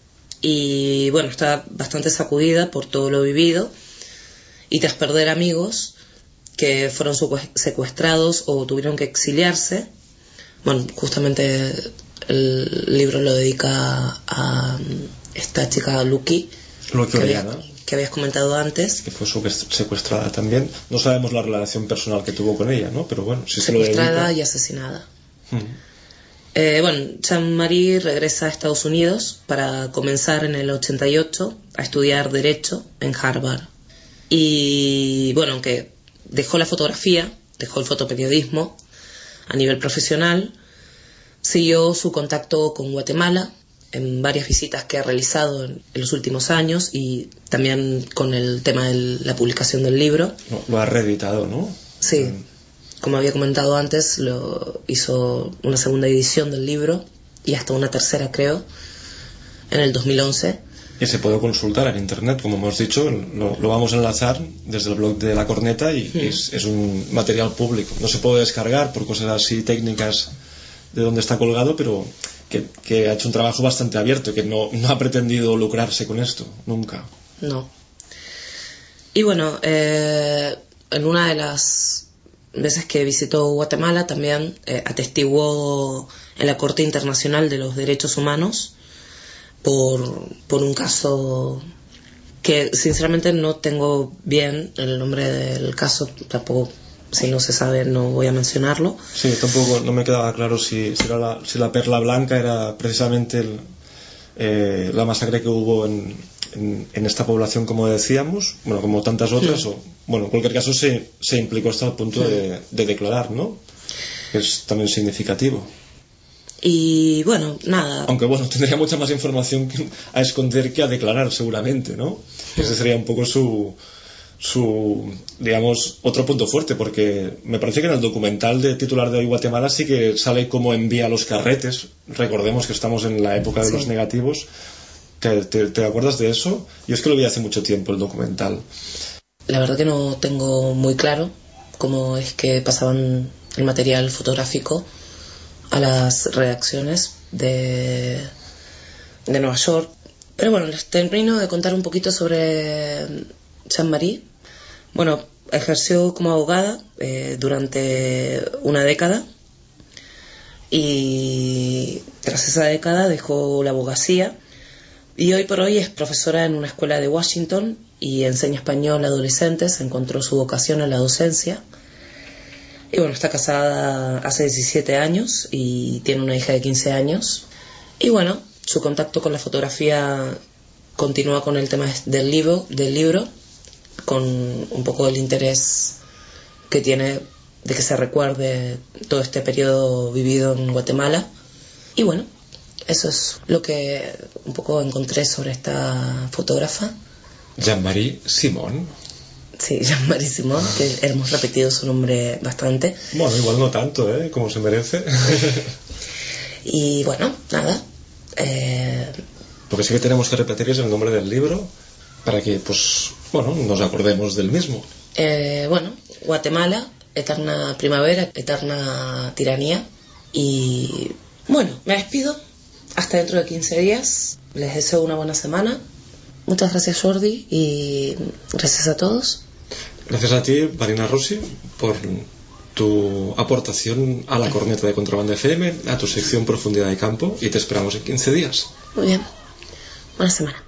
y bueno, está bastante sacudida por todo lo vivido, y tras perder amigos que fueron secuestrados o tuvieron que exiliarse. Bueno, justamente el libro lo dedica a esta chica Lucky que habías comentado antes, que fue secuestrada también. No sabemos la relación personal que tuvo con ella, ¿no? Pero bueno, si se lo dedica. Secuestrada y asesinada. Bueno, Jean-Marie regresa a Estados Unidos para comenzar en el 88 a estudiar Derecho en Harvard. Y bueno, aunque dejó la fotografía, dejó el fotoperiodismo a nivel profesional, siguió su contacto con Guatemala en varias visitas que ha realizado en los últimos años, y también con el tema de la publicación del libro. Lo ha reeditado, ¿no? Sí, como había comentado antes, hizo una segunda edición del libro, y hasta una tercera, creo, en el 2011. Y se puede consultar en internet, como hemos dicho, lo vamos a enlazar desde el blog de La Corneta, y es un material público. No se puede descargar por cosas así técnicas de donde está colgado, pero que ha hecho un trabajo bastante abierto, que no ha pretendido lucrarse con esto, nunca. No. Y bueno, en una de las veces que visitó Guatemala también atestiguó en la Corte Internacional de los Derechos Humanos por un caso que sinceramente no tengo bien el nombre del caso, tampoco, si no se sabe no voy a mencionarlo. Sí, tampoco no me quedaba claro si la Perla Blanca era precisamente la masacre que hubo en esta población, como decíamos, bueno, como tantas otras, o bueno, en cualquier caso se implicó hasta el punto de declarar, ¿no? Es también significativo. Y bueno, nada. Aunque bueno, tendría mucha más información a esconder que a declarar, seguramente, ¿no? Ese sería un poco su digamos, otro punto fuerte, porque me parece que en el documental de Titular de Hoy Guatemala sí que sale cómo envía los carretes. Recordemos que estamos en la época de los negativos. ¿Te acuerdas de eso? Yo es que lo vi hace mucho tiempo, el documental. La verdad que no tengo muy claro cómo es que pasaban el material fotográfico a las redacciones de Nueva York. Pero bueno, les termino de contar un poquito sobre Jean-Marie. Bueno, ejerció como abogada durante una década, y tras esa década dejó la abogacía, y hoy por hoy es profesora en una escuela de Washington y enseña español a adolescentes. Encontró su vocación en la docencia. Y bueno, está casada hace 17 años y tiene una hija de 15 años. Y bueno, su contacto con la fotografía continúa con el tema del libro, con un poco el interés que tiene de que se recuerde todo este periodo vivido en Guatemala. Y bueno, eso es lo que un poco encontré sobre esta fotógrafa. Jean-Marie Simon. Sí, Jean-Marie Simon, que hemos repetido su nombre bastante. Bueno, igual no tanto, como se merece. Y bueno, nada. Porque sí que tenemos que repetirles el nombre del libro para que, pues, bueno, nos acordemos del mismo. Guatemala, eterna primavera, eterna tiranía. Y bueno, me despido. Hasta dentro de 15 días. Les deseo una buena semana. Muchas gracias, Jordi, y gracias a todos. Gracias a ti, Marina Rossi, por tu aportación a la corneta de Contrabanda FM, a tu sección Profundidad de Campo, y te esperamos en 15 días. Muy bien. Buena semana.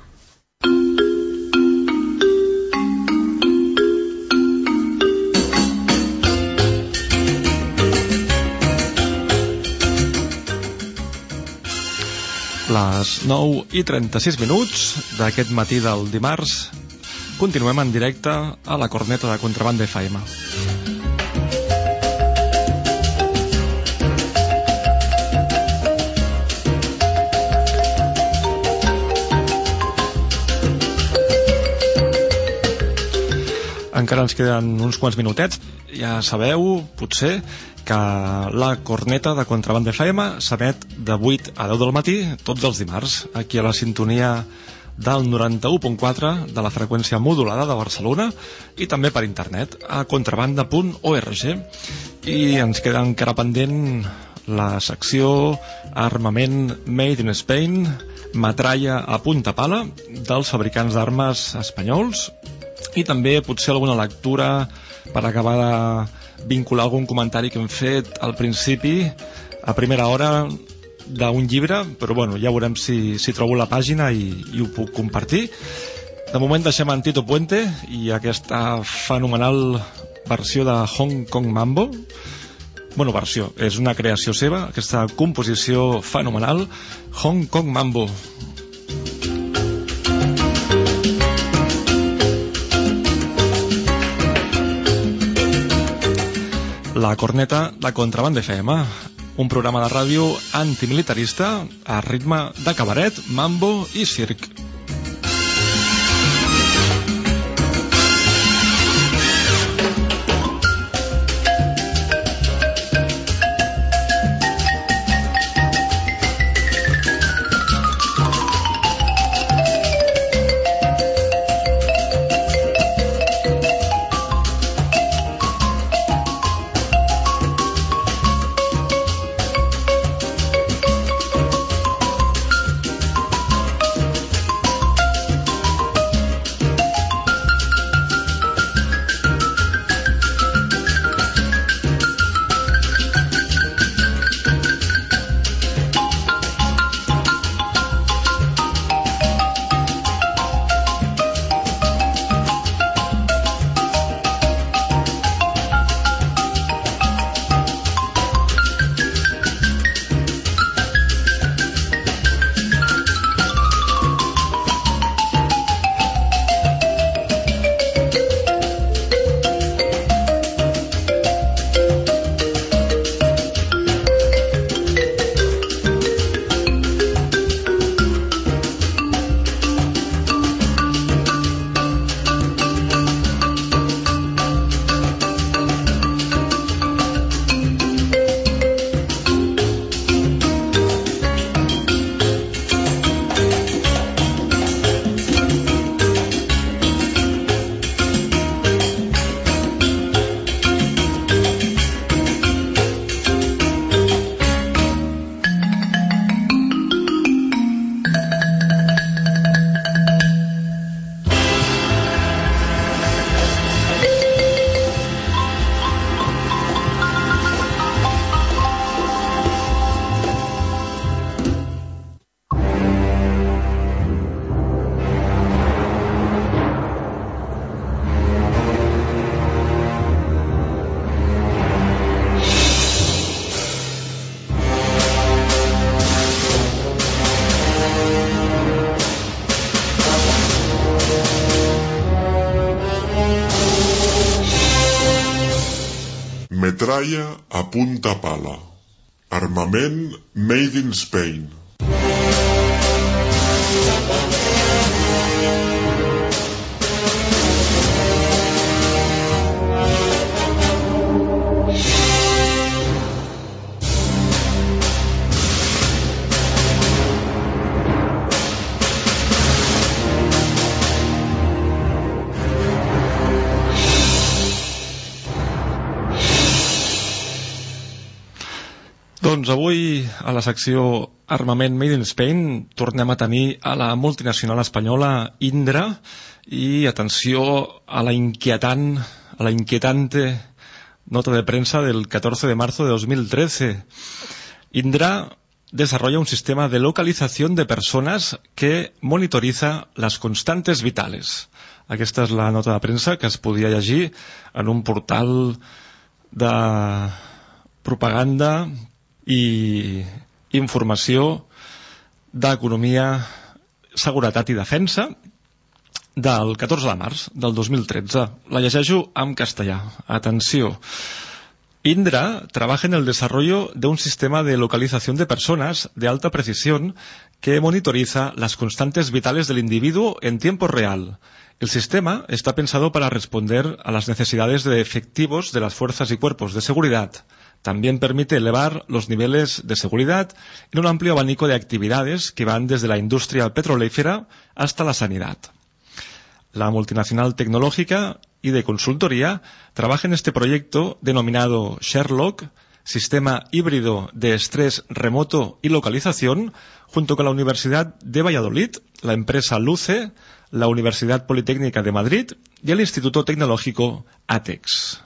Les 9:36 d'aquest matí del dimarts. Continuem en directe a la corneta de Contrabanda FM. Encara ens queden uns quants minutets. Ja sabeu, potser, que la corneta de Contrabanda FM s'emet de 8 a 10 del matí tots els dimarts, aquí a la sintonia del 91.4 de la freqüència modulada de Barcelona, i també per internet a contrabanda.org. I ens queda encara pendent la secció Armament Made in Spain, metralla a punta pala dels fabricants d'armes espanyols, i també potser alguna lectura per acabar de vincular algun comentari que hem fet al principi, a primera hora, d'un llibre, però bueno, ja veurem si trobo la pàgina i ho puc compartir. De moment deixem en Tito Puente i aquesta fenomenal versió de Hong Kong Mambo. Bueno, versió, és una creació seva, aquesta composició fenomenal, Hong Kong Mambo. La corneta de Contrabanda FM, un programa de ràdio antimilitarista a ritme de cabaret, mambo i circ. Metralla a punta pala. Armament Made in Spain. Doncs avui, a la secció Armament Made in Spain, tornem a tenir a la multinacional espanyola Indra y atenció a la inquietante nota de prensa del 14 de marzo de 2013. Indra desarrolla un sistema de localización de personas que monitoriza las constantes vitales. Aquesta és la nota de premsa que es podia llegir en un portal de propaganda i informació d'economia, seguretat i defensa del 14 de març del 2013. La llegeixo en castellà. Atenció. Indra trabaja en el desarrollo de un sistema de localización de personas de alta precisión que monitoriza las constantes vitales del individuo en tiempo real. El sistema está pensado para responder a las necesidades de efectivos de las fuerzas y cuerpos de seguridad. También permite elevar los niveles de seguridad en un amplio abanico de actividades que van desde la industria petrolífera hasta la sanidad. La multinacional tecnológica y de consultoría trabaja en este proyecto denominado Sherlock, sistema híbrido de estrés remoto y localización, junto con la Universidad de Valladolid, la empresa Luce, la Universidad Politécnica de Madrid y el Instituto Tecnológico ITEX.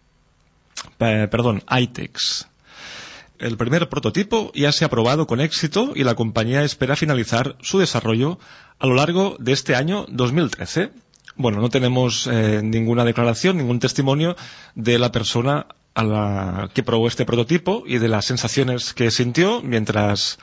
El primer prototipo ya se ha probado con éxito y la compañía espera finalizar su desarrollo a lo largo de este año 2013. Bueno, no tenemos ninguna declaración, ningún testimonio de la persona a la que probó este prototipo y de las sensaciones que sintió mientras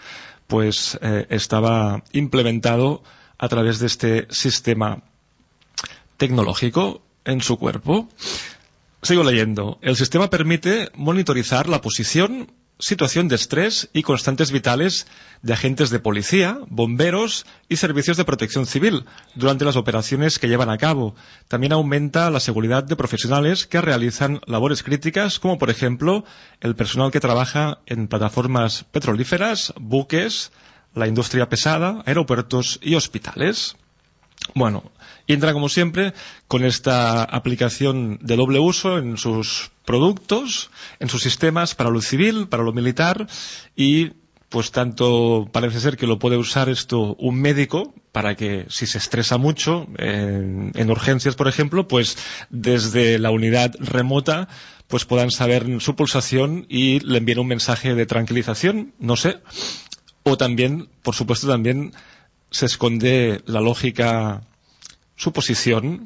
estaba implementado a través de este sistema tecnológico en su cuerpo. Sigo leyendo. El sistema permite monitorizar la posición, situación de estrés y constantes vitales de agentes de policía, bomberos y servicios de protección civil durante las operaciones que llevan a cabo. También aumenta la seguridad de profesionales que realizan labores críticas, como por ejemplo el personal que trabaja en plataformas petrolíferas, buques, la industria pesada, aeropuertos y hospitales. Bueno, Indra, como siempre, con esta aplicación de doble uso en sus productos, en sus sistemas para lo civil, para lo militar, y pues tanto parece ser que lo puede usar esto un médico para que si se estresa mucho en urgencias, por ejemplo, pues desde la unidad remota pues puedan saber su pulsación y le envíen un mensaje de tranquilización, no sé. O también, por supuesto, también se esconde la lógica suposición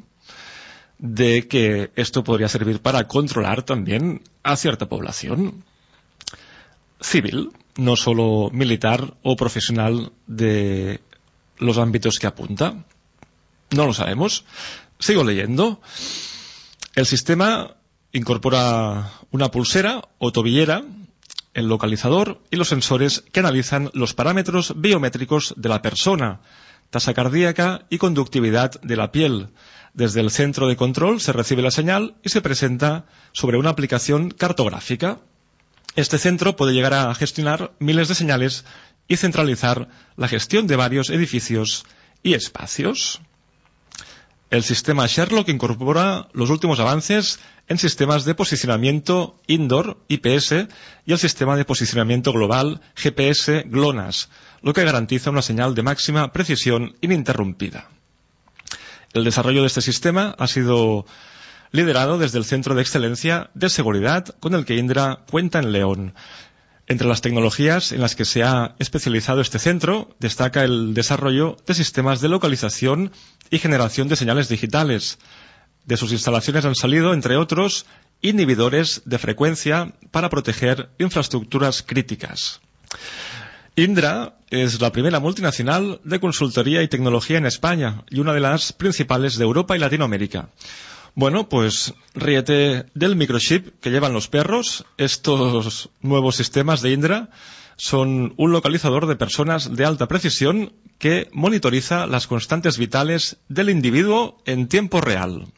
de que esto podría servir para controlar también a cierta población civil, no solo militar o profesional de los ámbitos que apunta. No lo sabemos. Sigo leyendo. El sistema incorpora una pulsera o tobillera, el localizador y los sensores que analizan los parámetros biométricos de la persona, tasa cardíaca y conductividad de la piel. Desde el centro de control se recibe la señal y se presenta sobre una aplicación cartográfica. Este centro puede llegar a gestionar miles de señales y centralizar la gestión de varios edificios y espacios. El sistema Sherlock incorpora los últimos avances en sistemas de posicionamiento indoor, IPS, y el sistema de posicionamiento global, GPS, GLONASS, lo que garantiza una señal de máxima precisión ininterrumpida. El desarrollo de este sistema ha sido liderado desde el Centro de Excelencia de Seguridad con el que Indra cuenta en León. Entre las tecnologías en las que se ha especializado este centro, destaca el desarrollo de sistemas de localización y generación de señales digitales. De sus instalaciones han salido, entre otros, inhibidores de frecuencia para proteger infraestructuras críticas. Indra es la primera multinacional de consultoría y tecnología en España y una de las principales de Europa y Latinoamérica. Bueno, pues ríete del microchip que llevan los perros. Estos nuevos sistemas de Indra son un localizador de personas de alta precisión que monitoriza las constantes vitales del individuo en tiempo real.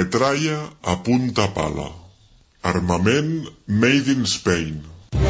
metralla a punta pala. Armament made in Spain.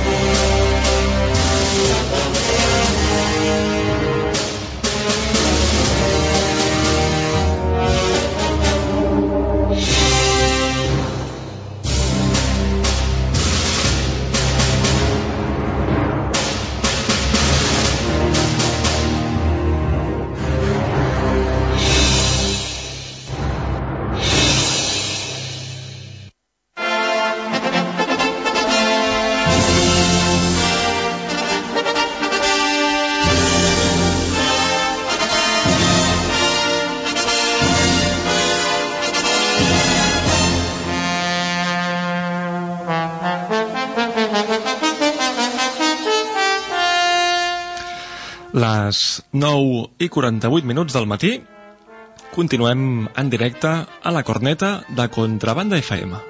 Les 9:48 del matí, continuem en directe a la corneta de Contrabanda FM.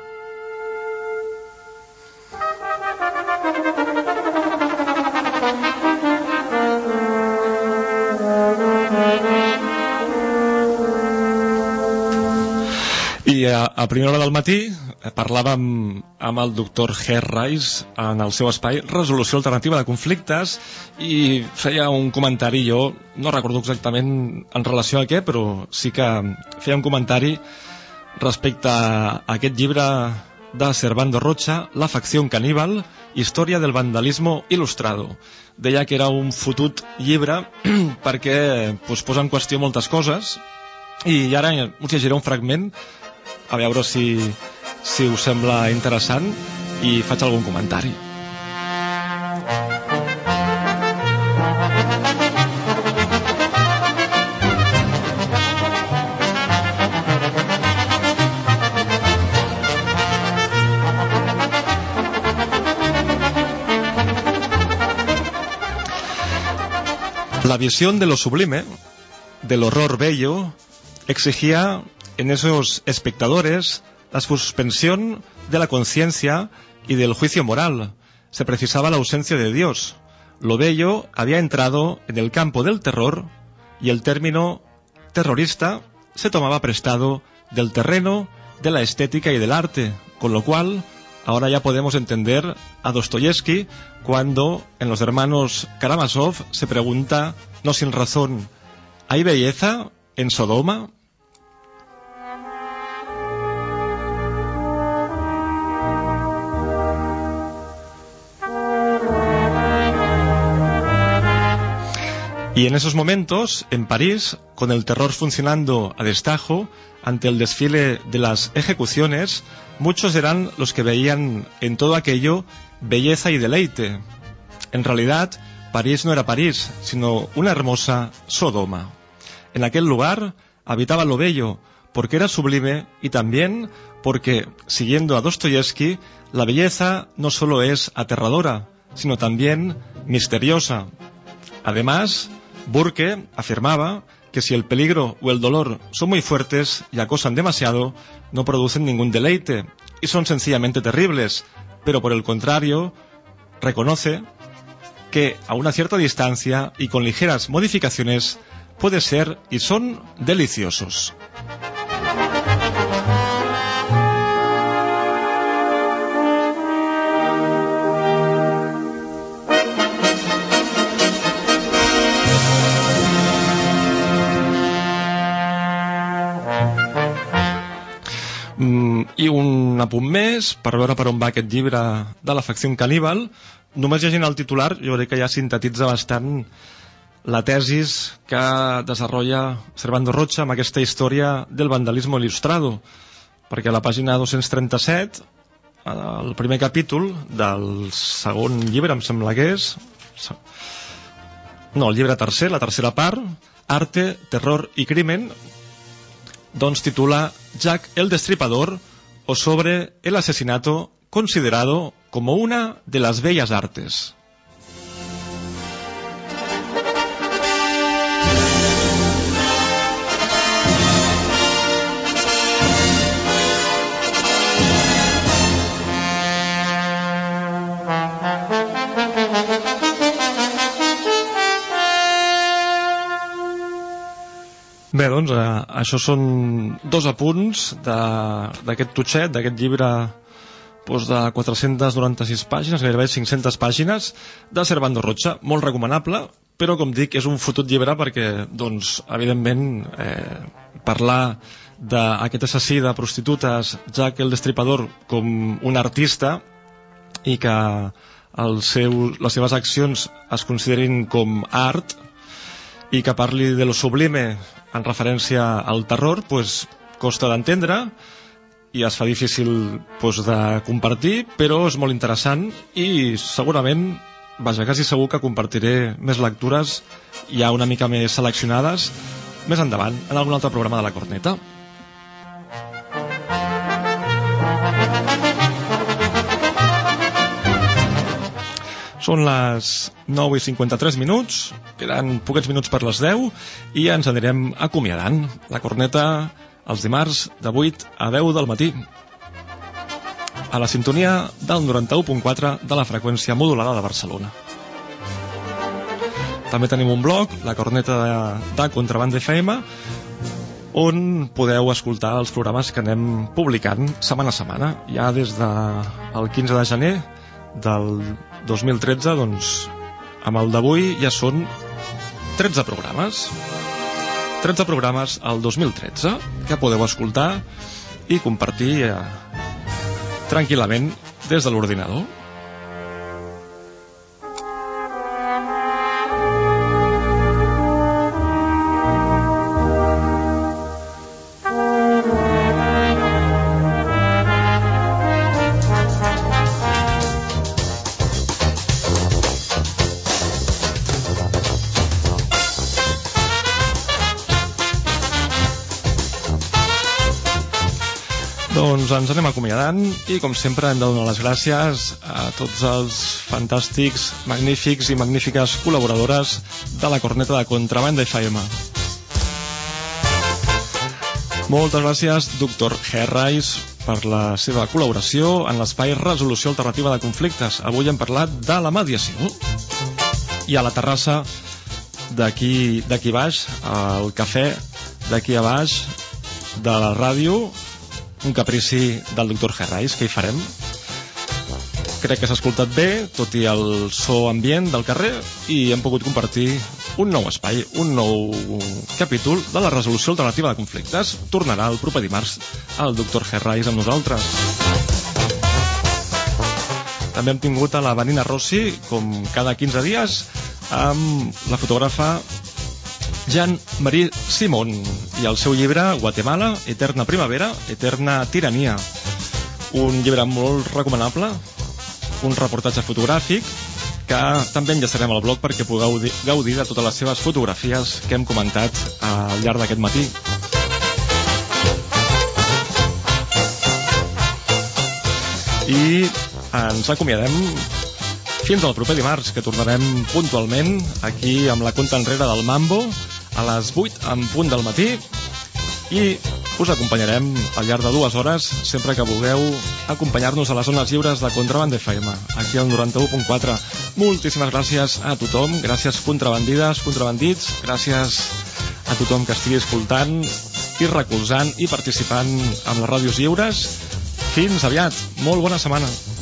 I a primera hora del matí parlàvem amb el doctor Herreis en el seu espai Resolució Alternativa de Conflictes i feia un comentari, jo no recordo exactament en relació a què, però sí que feia un comentari respecte a aquest llibre de Servando Rocha, La facción caníbal, Història del vandalismo ilustrado. Deia que era un fotut llibre perquè posa en qüestió moltes coses, i ara us llegiré un fragment a veure si us sembla interessant i faig algun comentari. La visión de lo sublime, del horror bello, exigía en esos espectadores la suspensión de la conciencia y del juicio moral. Se precisaba la ausencia de Dios. Lo bello había entrado en el campo del terror y el término terrorista se tomaba prestado del terreno de la estética y del arte, con lo cual ahora ya podemos entender a Dostoyevsky cuando en Los hermanos Karamazov se pregunta, no sin razón, ¿hay belleza en Sodoma? Y en esos momentos, en París, con el terror funcionando a destajo, ante el desfile de las ejecuciones, muchos eran los que veían en todo aquello belleza y deleite. En realidad, París no era París, sino una hermosa Sodoma. En aquel lugar habitaba lo bello, porque era sublime, y también porque, siguiendo a Dostoyevsky, la belleza no solo es aterradora, sino también misteriosa. Además, Burke afirmaba que si el peligro o el dolor son muy fuertes y acosan demasiado, no producen ningún deleite y son sencillamente terribles, pero por el contrario, reconoce que a una cierta distancia y con ligeras modificaciones puede ser y son deliciosos. I un apunt més, per veure per on va aquest llibre de la facció caníbal. Només llegint el titular, jo crec que ja sintetitza bastant la tesis que desenvolupa Servando Rocha amb aquesta història del vandalismo ilustrado, perquè a la pàgina 237, el primer capítol del segon llibre, em sembla que és... No, el llibre tercer, la tercera part, Arte, Terror y Crimen, doncs titula Jack el Destripador o sobre el asesinato considerado como una de las bellas artes. Bé, doncs, això són 2 apunts d'aquest totxet, d'aquest llibre de 496 pàgines, gairebé 500 pàgines, de Servando Rocha. Molt recomanable, però, com dic, és un fotut llibre perquè, doncs, evidentment, parlar d'aquest assassí de prostitutes, Jack el Destripador, com un artista i que les seves accions es considerin com art i que parli de lo sublime en referència al terror, pues, costa d'entendre i es fa difícil de compartir, però és molt interessant i segurament, quasi segur que compartiré més lectures ja una mica més seleccionades més endavant, en algun altre programa de La Corneta. Són les 9:53, queden poquets minuts per les 10 i ens anirem acomiadant. La Corneta els dimarts de 8 a 10 del matí a la sintonia del 91.4 de la freqüència modulada de Barcelona. També tenim un blog, La Corneta de Contraband FM, on podeu escoltar els programes que anem publicant setmana a setmana. Ja des del 15 de gener del 2013, doncs, amb el d'avui ja són 13 programes. 13 programes al 2013 que podeu escoltar i compartir tranquil·lament des de l'ordinador. Doncs ens anem acomiadant i, com sempre, hem de donar les gràcies a tots els fantàstics, magnífics i magnífiques col·laboradores de La Corneta de Contraband FM. Moltes gràcies, Dr. Herreis, per la seva col·laboració en l'espai Resolució Alternativa de Conflictes. Avui hem parlat de la mediació. I a la terrassa d'aquí baix, al cafè d'aquí a baix de la ràdio, un caprici del Dr. Herreis, que hi farem. Crec que s'ha escoltat bé, tot i el so ambient del carrer, i hem pogut compartir un nou espai, un nou capítol de la Resolució Alternativa de Conflictes. Tornarà el proper dimarts el Dr. Herreis amb nosaltres. També hem tingut a la Vanina Rossi, com cada 15 dies, amb la fotògrafa Jean-Marie Simon i el seu llibre Guatemala, Eterna Primavera, Eterna Tirania. Un llibre molt recomanable, un reportatge fotogràfic que també enllaçarem al blog perquè pugueu gaudir de totes les seves fotografies que hem comentat al llarg d'aquest matí. I ens acomiadem fins al proper dimarts, que tornarem puntualment aquí amb la compta enrere del Mambo a les 8 en punt del matí i us acompanyarem al llarg de 2 hores sempre que vulgueu acompanyar-nos a les zones lliures de Contraband FM, aquí al 91.4. Moltíssimes gràcies a tothom, gràcies contrabandides, contrabandits, gràcies a tothom que estigui escoltant i recolzant i participant en les ràdios lliures. Fins aviat, molt bona setmana.